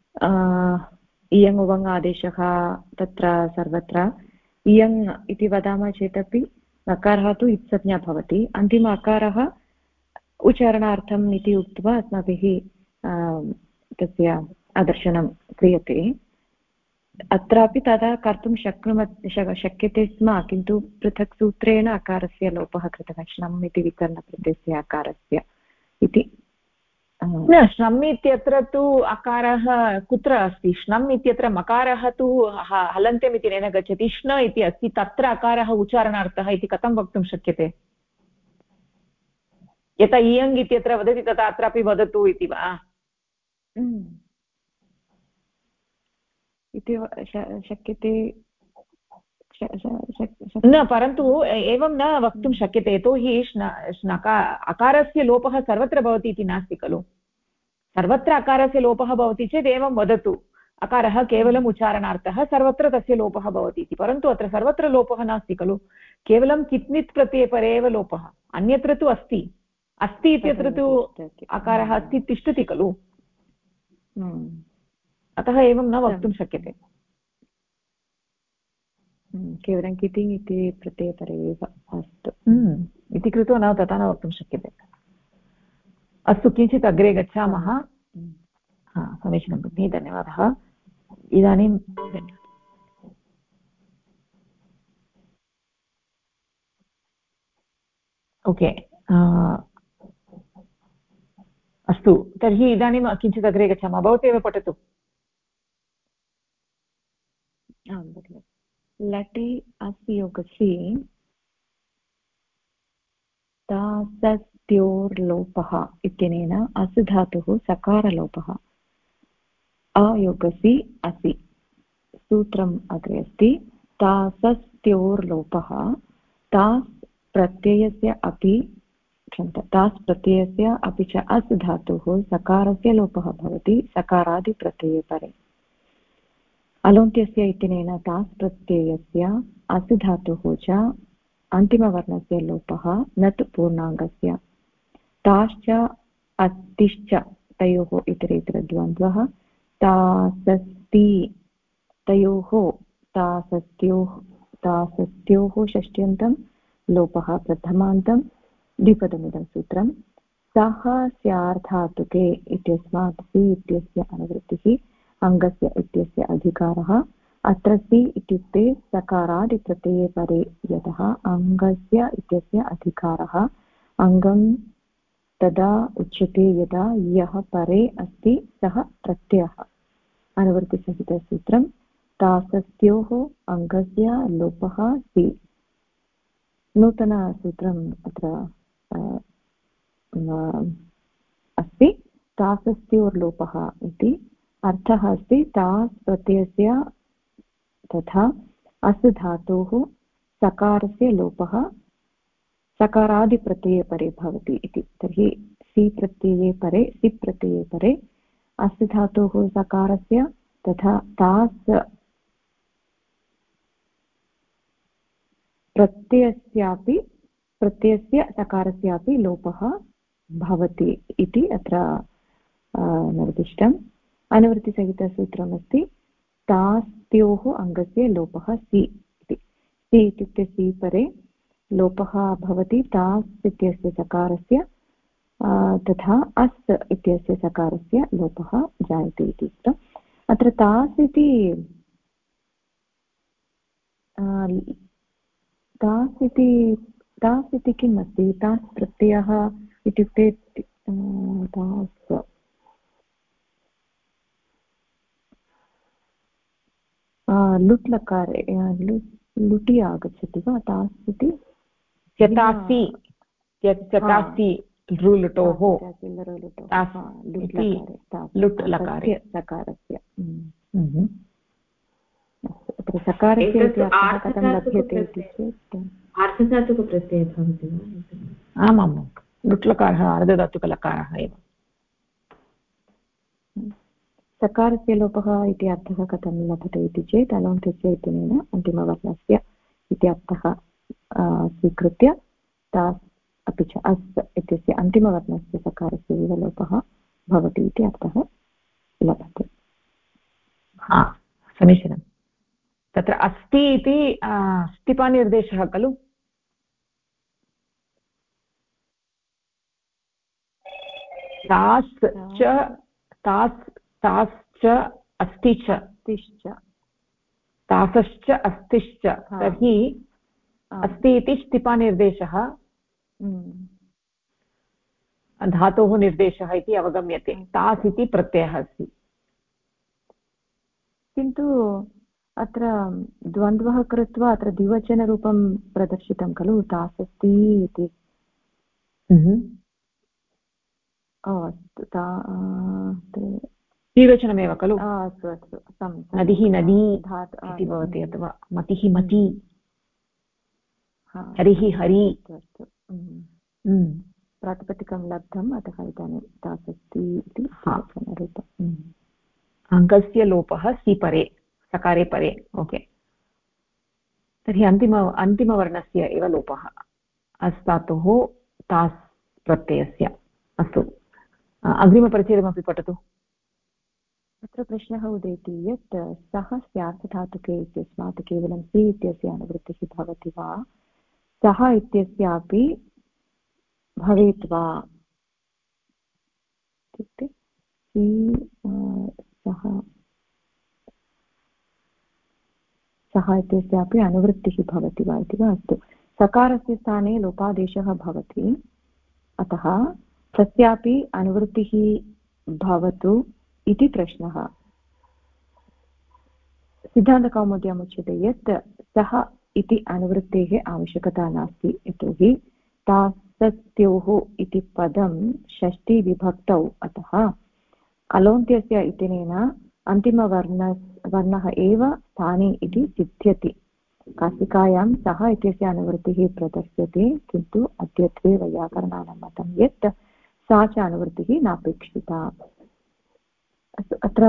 इयङ् उवङ् आदेशः तत्र सर्वत्र इयङ् इति वदामः चेदपि नकारः तु इत्संज्ञा भवति, अन्तिम अकारः उच्चारणार्थम् इति उक्त्वा अस्माभिः तस्य अदर्शनं क्रियते। अत्रापि तदा कर्तुं शक्यते स्म, किन्तु पृथक् सूत्रेण अकारस्य लोपः कृतः, श्नम् इति विकरणप्रत्ययस्य अकारस्य इति। न, श्नम् इत्यत्र तु अकारः कुत्र अस्ति? श्नम् इत्यत्र मकारः तु हलन्त्यम् इति न गच्छति, श्न इति अस्ति, तत्र अकारः उच्चारणार्थः इति कथं वक्तुं शक्यते? यथा इयङ् इत्यत्र वदति तथा अत्रापि वदतु इति वा? इति शक्यते न, परन्तु एवं न वक्तुं शक्यते, यतोहि अकारस्य लोपः सर्वत्र भवति इति नास्ति खलु। सर्वत्र अकारस्य लोपः भवति चेत् एवं वदतु, अकारः केवलम् उच्चारणार्थः, सर्वत्र तस्य लोपः भवति इति। परन्तु अत्र सर्वत्र लोपः नास्ति खलु, केवलं कित्नित् प्रत्ययपरे एव लोपः, अन्यत्र तु अस्ति इत्यत्र तु अकारः अस्ति तिष्ठति खलु, अतः एवं न वक्तुं शक्यते। केवलं कितिङ् इति प्रत्ययपरे एव अस्तु इति कृत्वा न तथा न वक्तुं शक्यते। अस्तु, किञ्चित् अग्रे गच्छामः। समीचीनं भगिनि, धन्यवादः। इदानीं ओके, अस्तु, तर्हि इदानीं किञ्चित् अग्रे गच्छामः। भवत्येव पठतु। लटि अस्य योगसि तासस्त्योर्लोपः इत्यनेन अस् धातुः सकारलोपः, अयोगसि असि। सूत्रम् अग्रे अस्ति, तासस्त्योर्लोपः, तास् प्रत्ययस्य अपि च अस् धातुः सकारस्य लोपः भवति सकारादिप्रत्यये परे। अलोन्त्यस्य इत्यनेन तास् प्रत्ययस्य अस् धातुः च अन्तिमवर्णस्य लोपः न तु पूर्णाङ्गस्य। ताश्च अस्तिश्च तयोः इतरेतरद्वन्द्वः, तासस्ति तयोः तासस्त्योः षष्ट्यन्तं लोपः प्रथमान्तं द्विपदमिदं सूत्रं। सः स्यार्धातुके इत्यस्मात् सि इत्यस्य अनुवृत्तिः, अङ्गस्य इत्यस्य अधिकारः। अत्र सि इत्युक्ते सकारादिप्रत्यये परे यतः अङ्गस्य इत्यस्य अधिकारः, अङ्गं तदा उच्यते यदा यः परे अस्ति सः प्रत्ययः। अनुवृत्तिसहितसूत्रं तासस्योः अङ्गस्य लोपः सि। नूतनसूत्रम् अत्र अस्ति। तासस्योर्लोपः इति अर्थः अस्ति तास् प्रत्ययस्य तथा अस् धातोः सकारस्य लोपः सकारादिप्रत्यये परे भवति इति। तर्हि सि प्रत्यये परे सिप् प्रत्यये परे अस् धातोः सकारस्य तथा तास् प्रत्ययस्य सकारस्यापि लोपः भवति इति अत्र निर्दिष्टम्। अनुवृत्तिसहितसूत्रमस्ति तास्त्योः अङ्गस्य लोपः सि इति। सि इत्युक्ते सि परे लोपः भवति तास् इत्यस्य सकारस्य तथा अस् इत्यस्य सकारस्य लोपः जायते इति उक्तम्। अत्र तास् इति किम् अस्ति? तास् प्रत्ययः इत्युक्ते तास् लुट् लकारे लुटि आगच्छति वा? तास् इति चतासि लुटोः लुट् लकारे सकारस्य सकारस्य कथं लभ्यते इति चेत् आर्धधातुकप्रत्ययः भवति वा? आमां लुट्लकारः आर्धधातुकलकारः एव। सकारस्य लोपः इति अर्थः कथं लभते इति चेत् अलोन्त्यस्य इत्यनेन अन्तिमवर्णस्य इति अर्थः स्वीकृत्य तास् अपि च अस् इत्यस्य अन्तिमवर्णस्य सकारस्य एव लोपः भवति इति अर्थः लभते। हा, समीचीनं। तत्र अस्ति इति स्थिपानिर्देशः खलु? ताश्च अस्ति च तासश्च अस्तिश्च। तर्हि अस्ति इति स्थिपानिर्देशः धातोः निर्देशः इति अवगम्यते। तास् इति प्रत्ययः अस्ति। किन्तु अत्र द्वन्द्वः कृत्वा अत्र द्विवचनरूपं प्रदर्शितं खलु तासस्ति इति। अस्तु द्विवचनमेव खलु? अस्तु अस्तु नदिः नदी इति भवति अथवा मतिः मती हरिः हरि। अस्तु प्रातिपदिकं लब्धम् अतः इदानीं तासस्ति इति द्विवचनरूपम्। अङ्गस्य लोपः सि परे सकारे परे। ओके, तर्हि अन्तिमवर्णस्य एव लोपः अस् धातोः तास् प्रत्ययस्य। अस्तु, अग्रिमपरिच्छेदमपि पठतु। अत्र प्रश्नः उदेति यत् सः स्यार्थधातुके इत्यस्मात् केवलं सि इत्यस्य अनुवृत्तिः भवति वा, सः इत्यस्यापि भवेत् वा इत्युक्ते सः इत्यस्यापि अनुवृत्तिः भवति वा इति वा। अस्तु, सकारस्य स्थाने लोपादेशः भवति, अतः तस्यापि अनुवृत्तिः भवतु इति प्रश्नः। सिद्धान्तकौमुद्याम् उच्यते यत् सः इति अनुवृत्तेः आवश्यकता नास्ति, यतोहि तासस्योः इति पदं षष्ठीविभक्तौ, अतः अलोन्त्यस्य इत्यनेन अन्तिमवर्णः एव स्थाने इति सिद्ध्यति। काशिकायां सः इत्यस्य अनुवृत्तिः प्रदर्श्यते, किन्तु अद्यत्वे वैयाकरणानां मतं यत् सा च अनुवृत्तिः नापेक्षिता। अत्र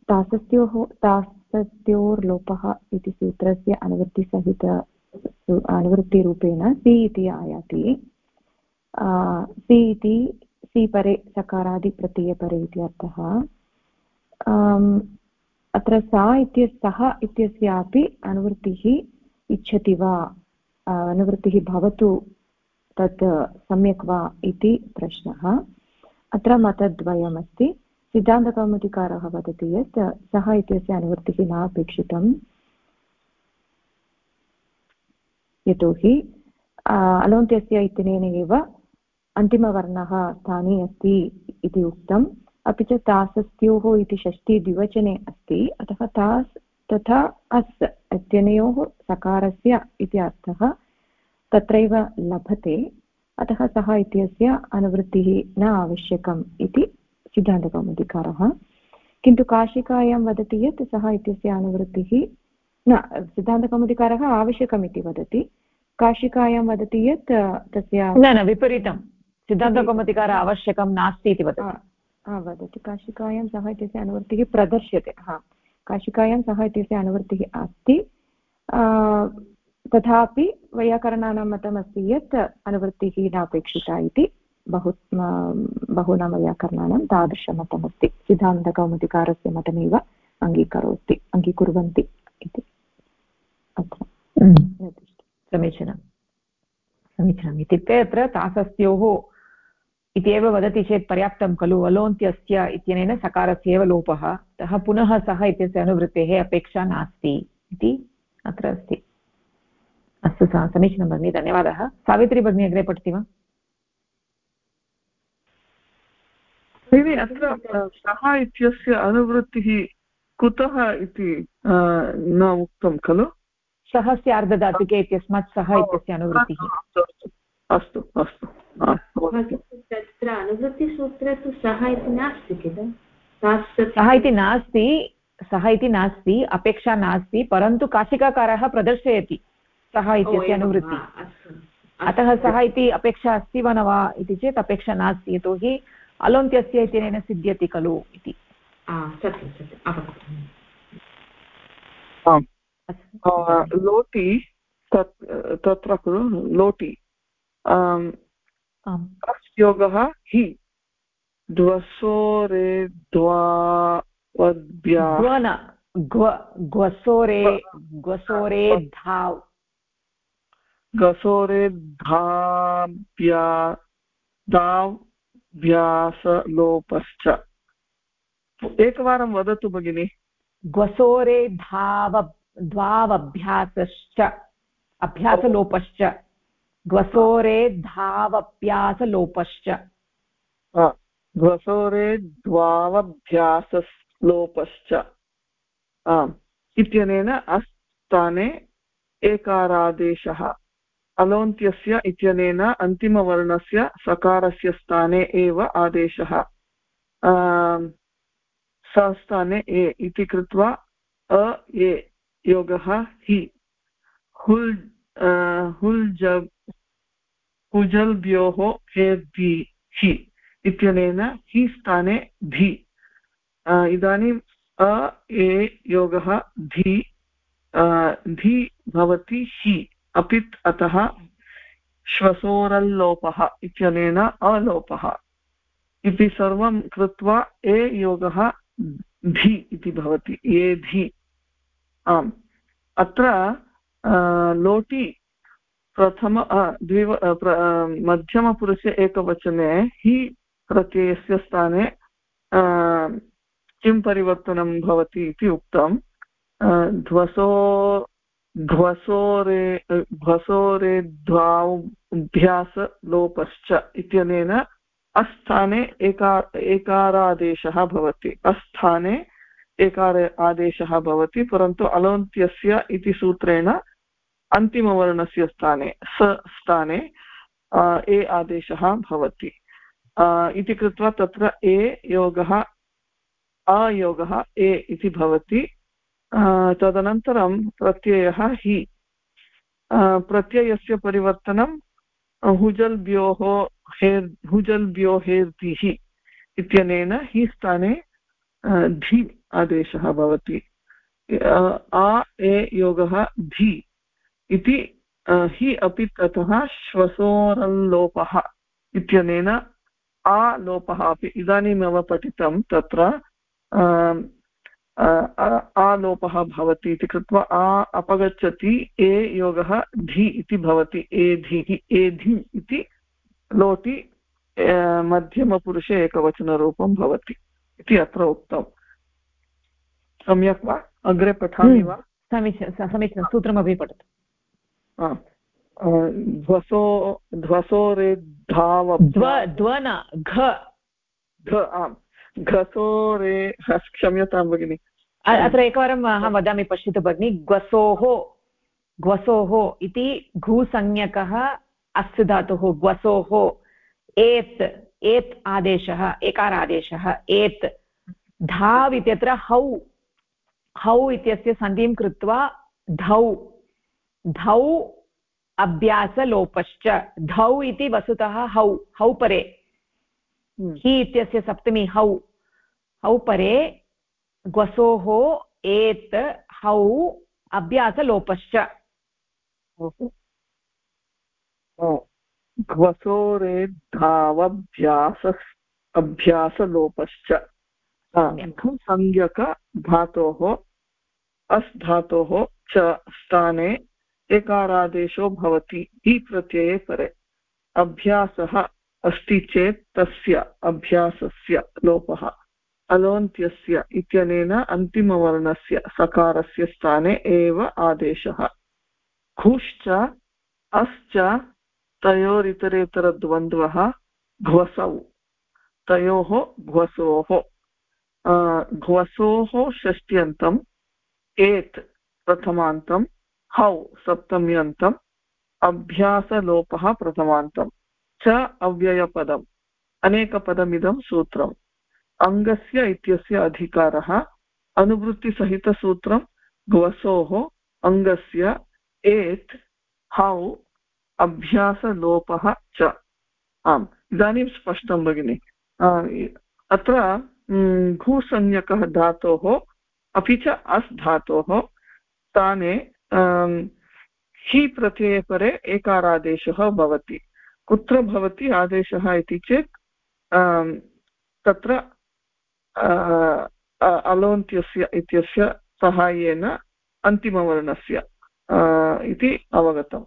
तासस्योर्लोपः इति सूत्रस्य अनुवृत्तिरूपेण सि इति आयाति। सि इति सि परे सकारादिप्रत्ययपरे इति अर्थः। अत्र सः इत्यस्यापि अनुवृत्तिः इच्छति वा, अनुवृत्तिः भवतु तत् सम्यक् वा इति प्रश्नः। अत्र मतद्वयमस्ति। सिद्धान्तकौमुदीकारः वदति यत् सः इत्यस्य अनुवृत्तिः न अपेक्षितं, यतोहि अलोन्त्यस्य इत्यनेन एव अन्तिमवर्णः स्थाने अस्ति इति उक्तम्। अपि च तासस्योः इति षष्ठी द्विवचने अस्ति, अतः तथा अस् इत्यनयोः सकारस्य इति अर्थः तत्रैव लभते, अतः सः इत्यस्य अनुवृत्तिः न आवश्यकम् इति सिद्धान्तकौमुदीकारः। किन्तु काशिकायां वदति यत् सः इत्यस्य अनुवृत्तिः न, सिद्धान्तकौमुदीकारः आवश्यकम् इति वदति, काशिकायां वदति यत् तस्य न विपरीतं, सिद्धान्तकौमुदीकारः आवश्यकं नास्ति इति वदति। काशिकायां सः इत्यस्य अनुवृत्तिः प्रदर्श्यते, काशिकायां सः इत्यस्य अनुवृत्तिः अस्ति, तथापि वैयाकरणानां मतमस्ति यत् अनुवृत्तिः नापेक्षिता इति। बहूनां वैयाकरणानां तादृशमतमस्ति, सिद्धान्तकौमुदीकारस्य मतमेव अङ्गीकुर्वन्ति इति अत्र समीचीनम्। इत्युक्ते अत्र तासस्योः इत्येव वदति चेत् पर्याप्तं खलु। अलोन्त्यस्य इत्यनेन सकारस्य एव लोपः, अतः पुनः सः इत्यस्य अनुवृत्तेः अपेक्षा नास्ति इति अत्र अस्ति। अस्तु, समीचीनं भगिनी, धन्यवादः। सावित्री भगिनी अग्रे पठति वा? अत्र सः इत्यस्य अनुवृत्तिः कुतः इति न उक्तं खलु। सः स्यार्धधातुके इत्यस्मात् सः इत्यस्य अनुवृत्तिः। अस्तु अस्तु, तत्र अनुवृत्तिसूत्रे तु सः इति नास्ति किल। सः इति नास्ति, अपेक्षा नास्ति, परन्तु काशिकाकारः प्रदर्शयति सः इत्यस्य अनुवृत्तिः। अतः सः इति अपेक्षा अस्ति वा न वा इति चेत् अपेक्षा नास्ति, यतोहि अलोन्त्यस्य इत्यनेन सिद्ध्यति खलु इति। लोटि तत्र खलु लोटि योगः हि द्वसोरे ग्वसोरे धाव् गसोरे धाव्यासलोपश्च। एकवारं वदतु भगिनि। ग्वसोरे द्वावभ्यासश्च अभ्यासलोपश्च, ग्वसोरे धावभ्यासलोपश्च। ग्वसोरे द्वावभ्यासलोपश्च इत्यनेन अस्थाने एकारादेशः, अलोन्त्यस्य इत्यनेन अन्तिमवर्णस्य सकारस्य स्थाने एव आदेशः, सस्थाने ए इति कृत्वा अ ए योगः हि हुजल्भ्योः हेर्धि हि इत्यनेन हि स्थाने धि। इदानीम् अ ए योगः धि धि भवति हि अपित्, अतः श्वसोरल्लोपः इत्यनेन अलोपः इति सर्वं कृत्वा ए योगः धि इति भवति, ए धि। आम्, अत्र लोटि प्रथम मध्यमपुरुषे एकवचने हि प्रत्ययस्य स्थाने किं परिवर्तनं भवति इति उक्तं। ध्वसोरे द्वाभ्यासलोपश्च इत्यनेन अस्थाने एकारादेशः भवति, अस्थाने एकार आदेशः भवति, परन्तु अलोन्त्यस्य इति सूत्रेण अन्तिमवर्णस्य स्थाने स्थाने ए आदेशः भवति इति कृत्वा तत्र ए योगः अयोगः ए इति भवति। तदनन्तरं प्रत्ययः हि, प्रत्ययस्य परिवर्तनं हुजल्भ्योः हेर्धिः इत्यनेन हि स्थाने धि आदेशः भवति। आ ए योगः धि इति हि अपि ततः श्वसोरल्लोपः इत्यनेन आलोपः अपि इदानीमेव पठितं, तत्र आलोपः भवति इति कृत्वा आ अपगच्छति, ए योगः धि इति भवति, एधिः एधि इति लोटि मध्यमपुरुषे एकवचनरूपं भवति इति अत्र उक्तम्। सम्यक् वा? अग्रे पठामि वा? समीचीनं, सूत्रमपि पठतु। ध्वसोरे घसोरे, क्षम्यतां भगिनि, अत्र एकवारम् अहं वदामि पश्यतु भगिनि ग्वसोः इति घुसंज्ञकः अस् धातुः ग्वसोः एत् आदेशः एकारादेशः एत् धाव् इत्यत्र हौ इत्यस्य सन्धिं कृत्वा धौ अभ्यासलोपश्च धौ इति वस्तुतः हौ परे हि इत्यस्य सप्तमी हौ परे ग्वसोः एत् हौ अभ्यासलोपश्च अभ्यासलोपश्च संज्ञक धातोः अस् धातोः च स्थाने एकारादेशो भवति हि प्रत्यये परे अभ्यासः अस्ति चेत् तस्य अभ्यासस्य लोपः अलोन्त्यस्य इत्यनेन अन्तिमवर्णस्य सकारस्य स्थाने एव आदेशः घुश्च अश्च तयोरितरेतरद्वन्द्वः घ्वसौ तयोः घ्वसोः षष्ट्यन्तम् एत् प्रथमान्तं हौ सप्तम्यन्तम् अभ्यासलोपः प्रथमान्तं च अव्ययपदम् अनेकपदमिदं सूत्रम् अङ्गस्य इत्यस्य अधिकारः अनुवृत्तिसहितसूत्रं घ्वसोः अङ्गस्य एत् हौ अभ्यासलोपः च आम् इदानीं स्पष्टं भगिनि अत्र घुसंज्ञकः धातोः अपि च अस् धातोः स्थाने हि प्रत्यये परे एकारादेशः भवति कुत्र भवति आदेशः इति चेत् तत्र अलोन्त्यस्य इत्यस्य सहायेन अन्तिमवर्णस्य इति अवगतम्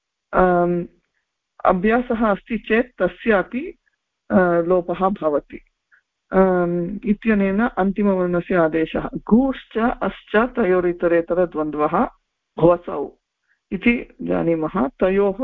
अभ्यासः अस्ति चेत् तस्यापि लोपः भवति इत्यनेन अन्तिमवर्णस्य आदेशः घुश्च अश्च तयोरितरेतरद्वन्द्वः घ्वसौ इति जानीमः तयोः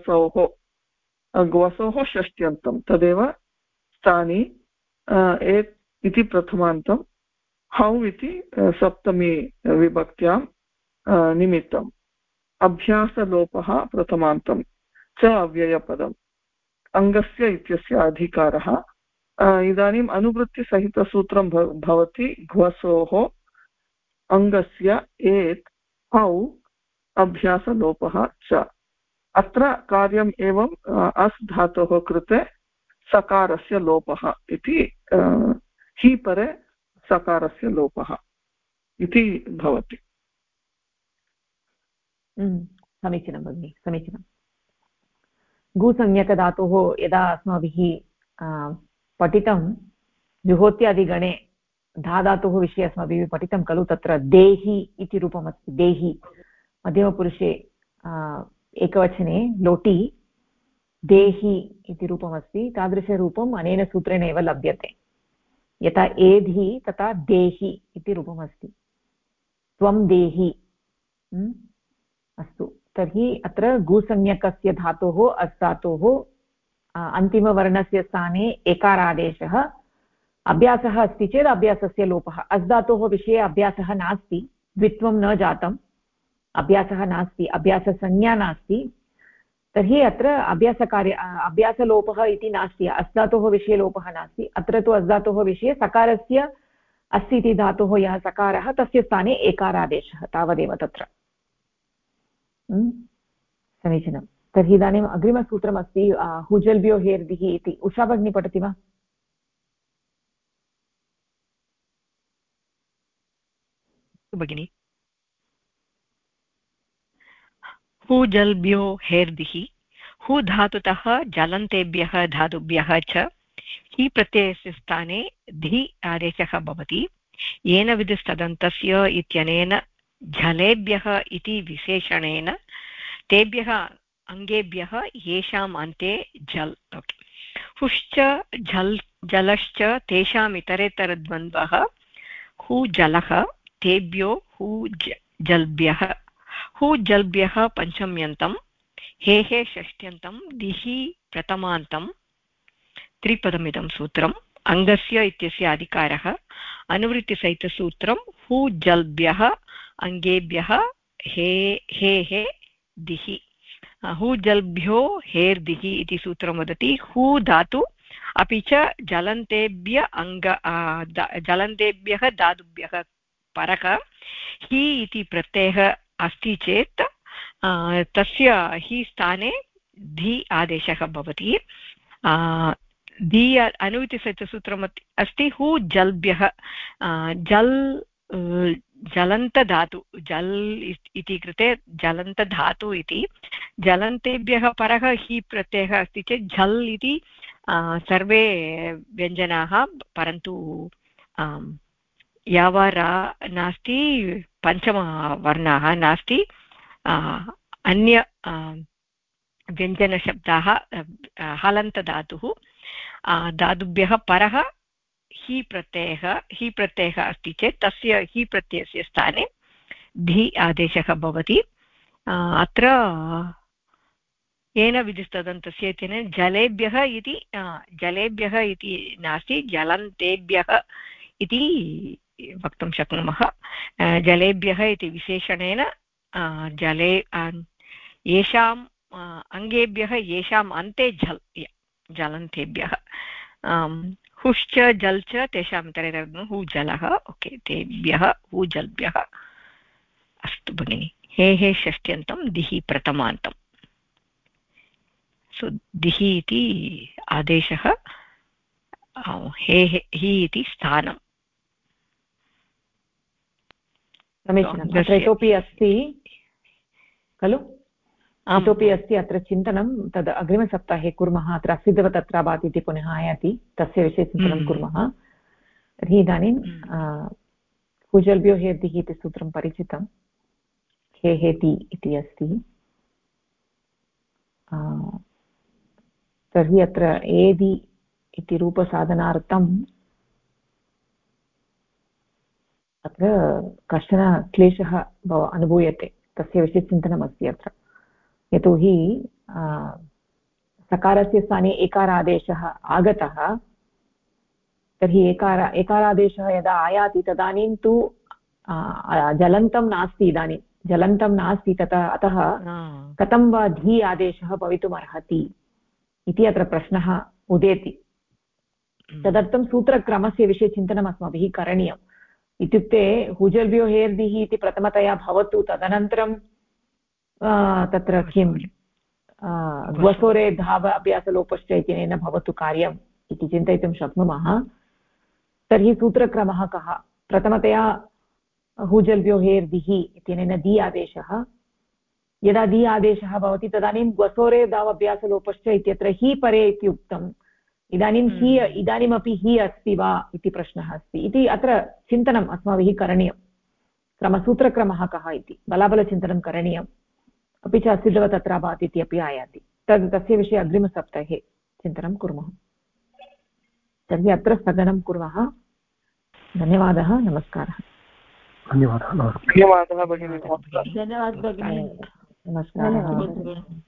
घ्वसोः षष्ट्यन्तं तदेव स्थानि एत् इति प्रथमान्तं हौ इति सप्तमी विभक्त्यां निमित्तम् अभ्यासलोपः प्रथमान्तं च अव्ययपदम् अङ्गस्य इत्यस्य अधिकारः इदानीम् अनुवृत्तिसहितसूत्रं भवति घ्वसोः अङ्गस्य एत् हौ अभ्यासलोपः च अत्र कार्यम् एवम् अस् धातोः कृते सकारस्य लोपः इति हि परे सकारस्य लोपः इति भवति समीचीनं भगिनि समीचीनं घुसंज्ञकधातोः यदा अस्माभिः पठितं जुहोत्यादिगणे धातोः विषये अस्माभिः पठितं खलु तत्र देहि इति रूपमस्ति देहि मध्यमपुरुषे एकवचने लोटि देहि इति रूपमस्ति तादृशरूपम् अनेन सूत्रेण एव लभ्यते यथा एधि तथा देहि इति रूपमस्ति त्वं देहि अस्तु तर्हि अत्र घुसंज्ञकस्य धातोः अस् धातोः अन्तिमवर्णस्य स्थाने एकारादेशः अभ्यासः अस्ति चेत् अभ्यासस्य लोपः अस् धातोः विषये अभ्यासः नास्ति द्वित्वं न जातम् अभ्यासः नास्ति अभ्याससंज्ञा नास्ति तर्हि अत्र अभ्यासलोपः इति नास्ति अस् धातोः विषये लोपः नास्ति अत्र तु अस् धातोः विषये सकारस्य अस्ति इति धातोः यः सकारः तस्य स्थाने एकारादेशः तावदेव तत्र समीचीनं तर्हि इदानीम् अग्रिमसूत्रमस्ति हुजल्भ्यो हेर्दिः इति उषा भगिनी पठति वा भगिनि हुजल्भ्यो हेर्दिः हु धातुतः जलन्तेभ्यः धातुभ्यः च हि प्रत्ययस्य स्थाने धि आदेशः भवति येन विधिस्तदन्तस्य इत्यनेन जलेभ्यः इति विशेषणेन तेभ्यः अङ्गेभ्यः येषाम् अन्ते जल् हुश्च जलश्च तेषाम् इतरेतरद्वन्द्वः हु जलः तेभ्यो हु जल्भ्यः पञ्चम्यन्तं हेः षष्ट्यन्तं दिहि प्रथमान्तं त्रिपदमिदं सूत्रम् अङ्गस्य इत्यस्य अधिकारः अनुवृत्तिसहितसूत्रं हु जल्भ्यः अङ्गेभ्यः हे हे दिहि हु जल्भ्यो हेर्दिः इति सूत्रं वदति हु धातु अपि च जलन्तेभ्यः धातुभ्यः परः हि इति प्रत्ययः अस्ति चेत् तस्य हि स्थाने धि आदेशः भवति धि अनुवृत्तिसहितसूत्रम् अस्ति हु जल्भ्यः जल् जलन्तधातु जल् इति कृते जलन्तधातु इति जलन्तेभ्यः परः हि प्रत्ययः अस्ति चेत् झल् इति सर्वे व्यञ्जनाः परन्तु यावरा नास्ति पञ्चमवर्णाः नास्ति अन्य व्यञ्जनशब्दाः हलन्तधातुः धातुभ्यः परः हि प्रत्ययः अस्ति चेत् तस्य हि प्रत्ययस्य स्थाने धि आदेशः भवति अत्र येन विधिस्तदन्तस्य इत्यनेन जलेभ्यः इति नास्ति जलन्तेभ्यः इति वक्तुं शक्नुमः जलेभ्यः इति विशेषणेन जले येषाम् अङ्गेभ्यः येषाम् अन्ते जलन्तेभ्यः हुश्च जल् च तेषान्तरे हु जलः ओके तेभ्यः हु जल्भ्यः अस्तु भगिनि हे षष्ट्यन्तं दिहि प्रथमान्तम् सो दिहि इति आदेशः हि इति स्थानम् समीचीनम् इतोपि अस्ति खलु इतोपि अस्ति अत्र चिन्तनं तद् अग्रिमसप्ताहे कुर्मः अत्र असिद्धवत् अत्राभात् इति पुनः आयाति तस्य विषये चिन्तनं कुर्मः तर्हि इदानीं कुजल्भ्यो हेतिः इति सूत्रं परिचितं हे हेति इति अस्ति तर्हि अत्र एदि इति रूपसाधनार्थम् अत्र कश्चन क्लेशः अनुभूयते तस्य विषये चिन्तनमस्ति अत्र यतोहि सकारस्य स्थाने एकारादेशः आगतः तर्हि एकारादेशः यदा आयाति तदानीं तु जलन्तं नास्ति इदानीं जलन्तं नास्ति अतः कथं वा धि आदेशः भवितुमर्हति इति अत्र प्रश्नः उदेति तदर्थं सूत्रक्रमस्य विषये चिन्तनम् अस्माभिः करणीयम् इत्युक्ते हुजल्भ्यो हेर्दिः इति प्रथमतया भवतु तदनन्तरं तत्र किं ग्वसोरे धाव अभ्यासलोपश्च इत्यनेन भवतु कार्यम् इति चिन्तयितुं शक्नुमः तर्हि सूत्रक्रमः कः प्रथमतया हुजल्भ्यो हेर्दिः इत्यनेन दि आदेशः यदा दि आदेशः भवति तदानीं ग्वसोरे धाव अभ्यासलोपश्च इत्यत्र हि परे इति उक्तम् इदानीं इदानीमपि हि अस्ति वा इति प्रश्नः अस्ति इति अत्र चिन्तनम् अस्माभिः करणीयं सूत्रक्रमः कः इति बलाबलचिन्तनं करणीयम् अपि च असिद्धवत् अत्राभात् इति अपि आयाति तस्य विषये अग्रिमसप्ताहे चिन्तनं कुर्मः तर्हि अत्र स्थगनं कुर्मः धन्यवादः नमस्कारः धन्यवादः भगिनी धन्यवादः भगिनी नमस्कारः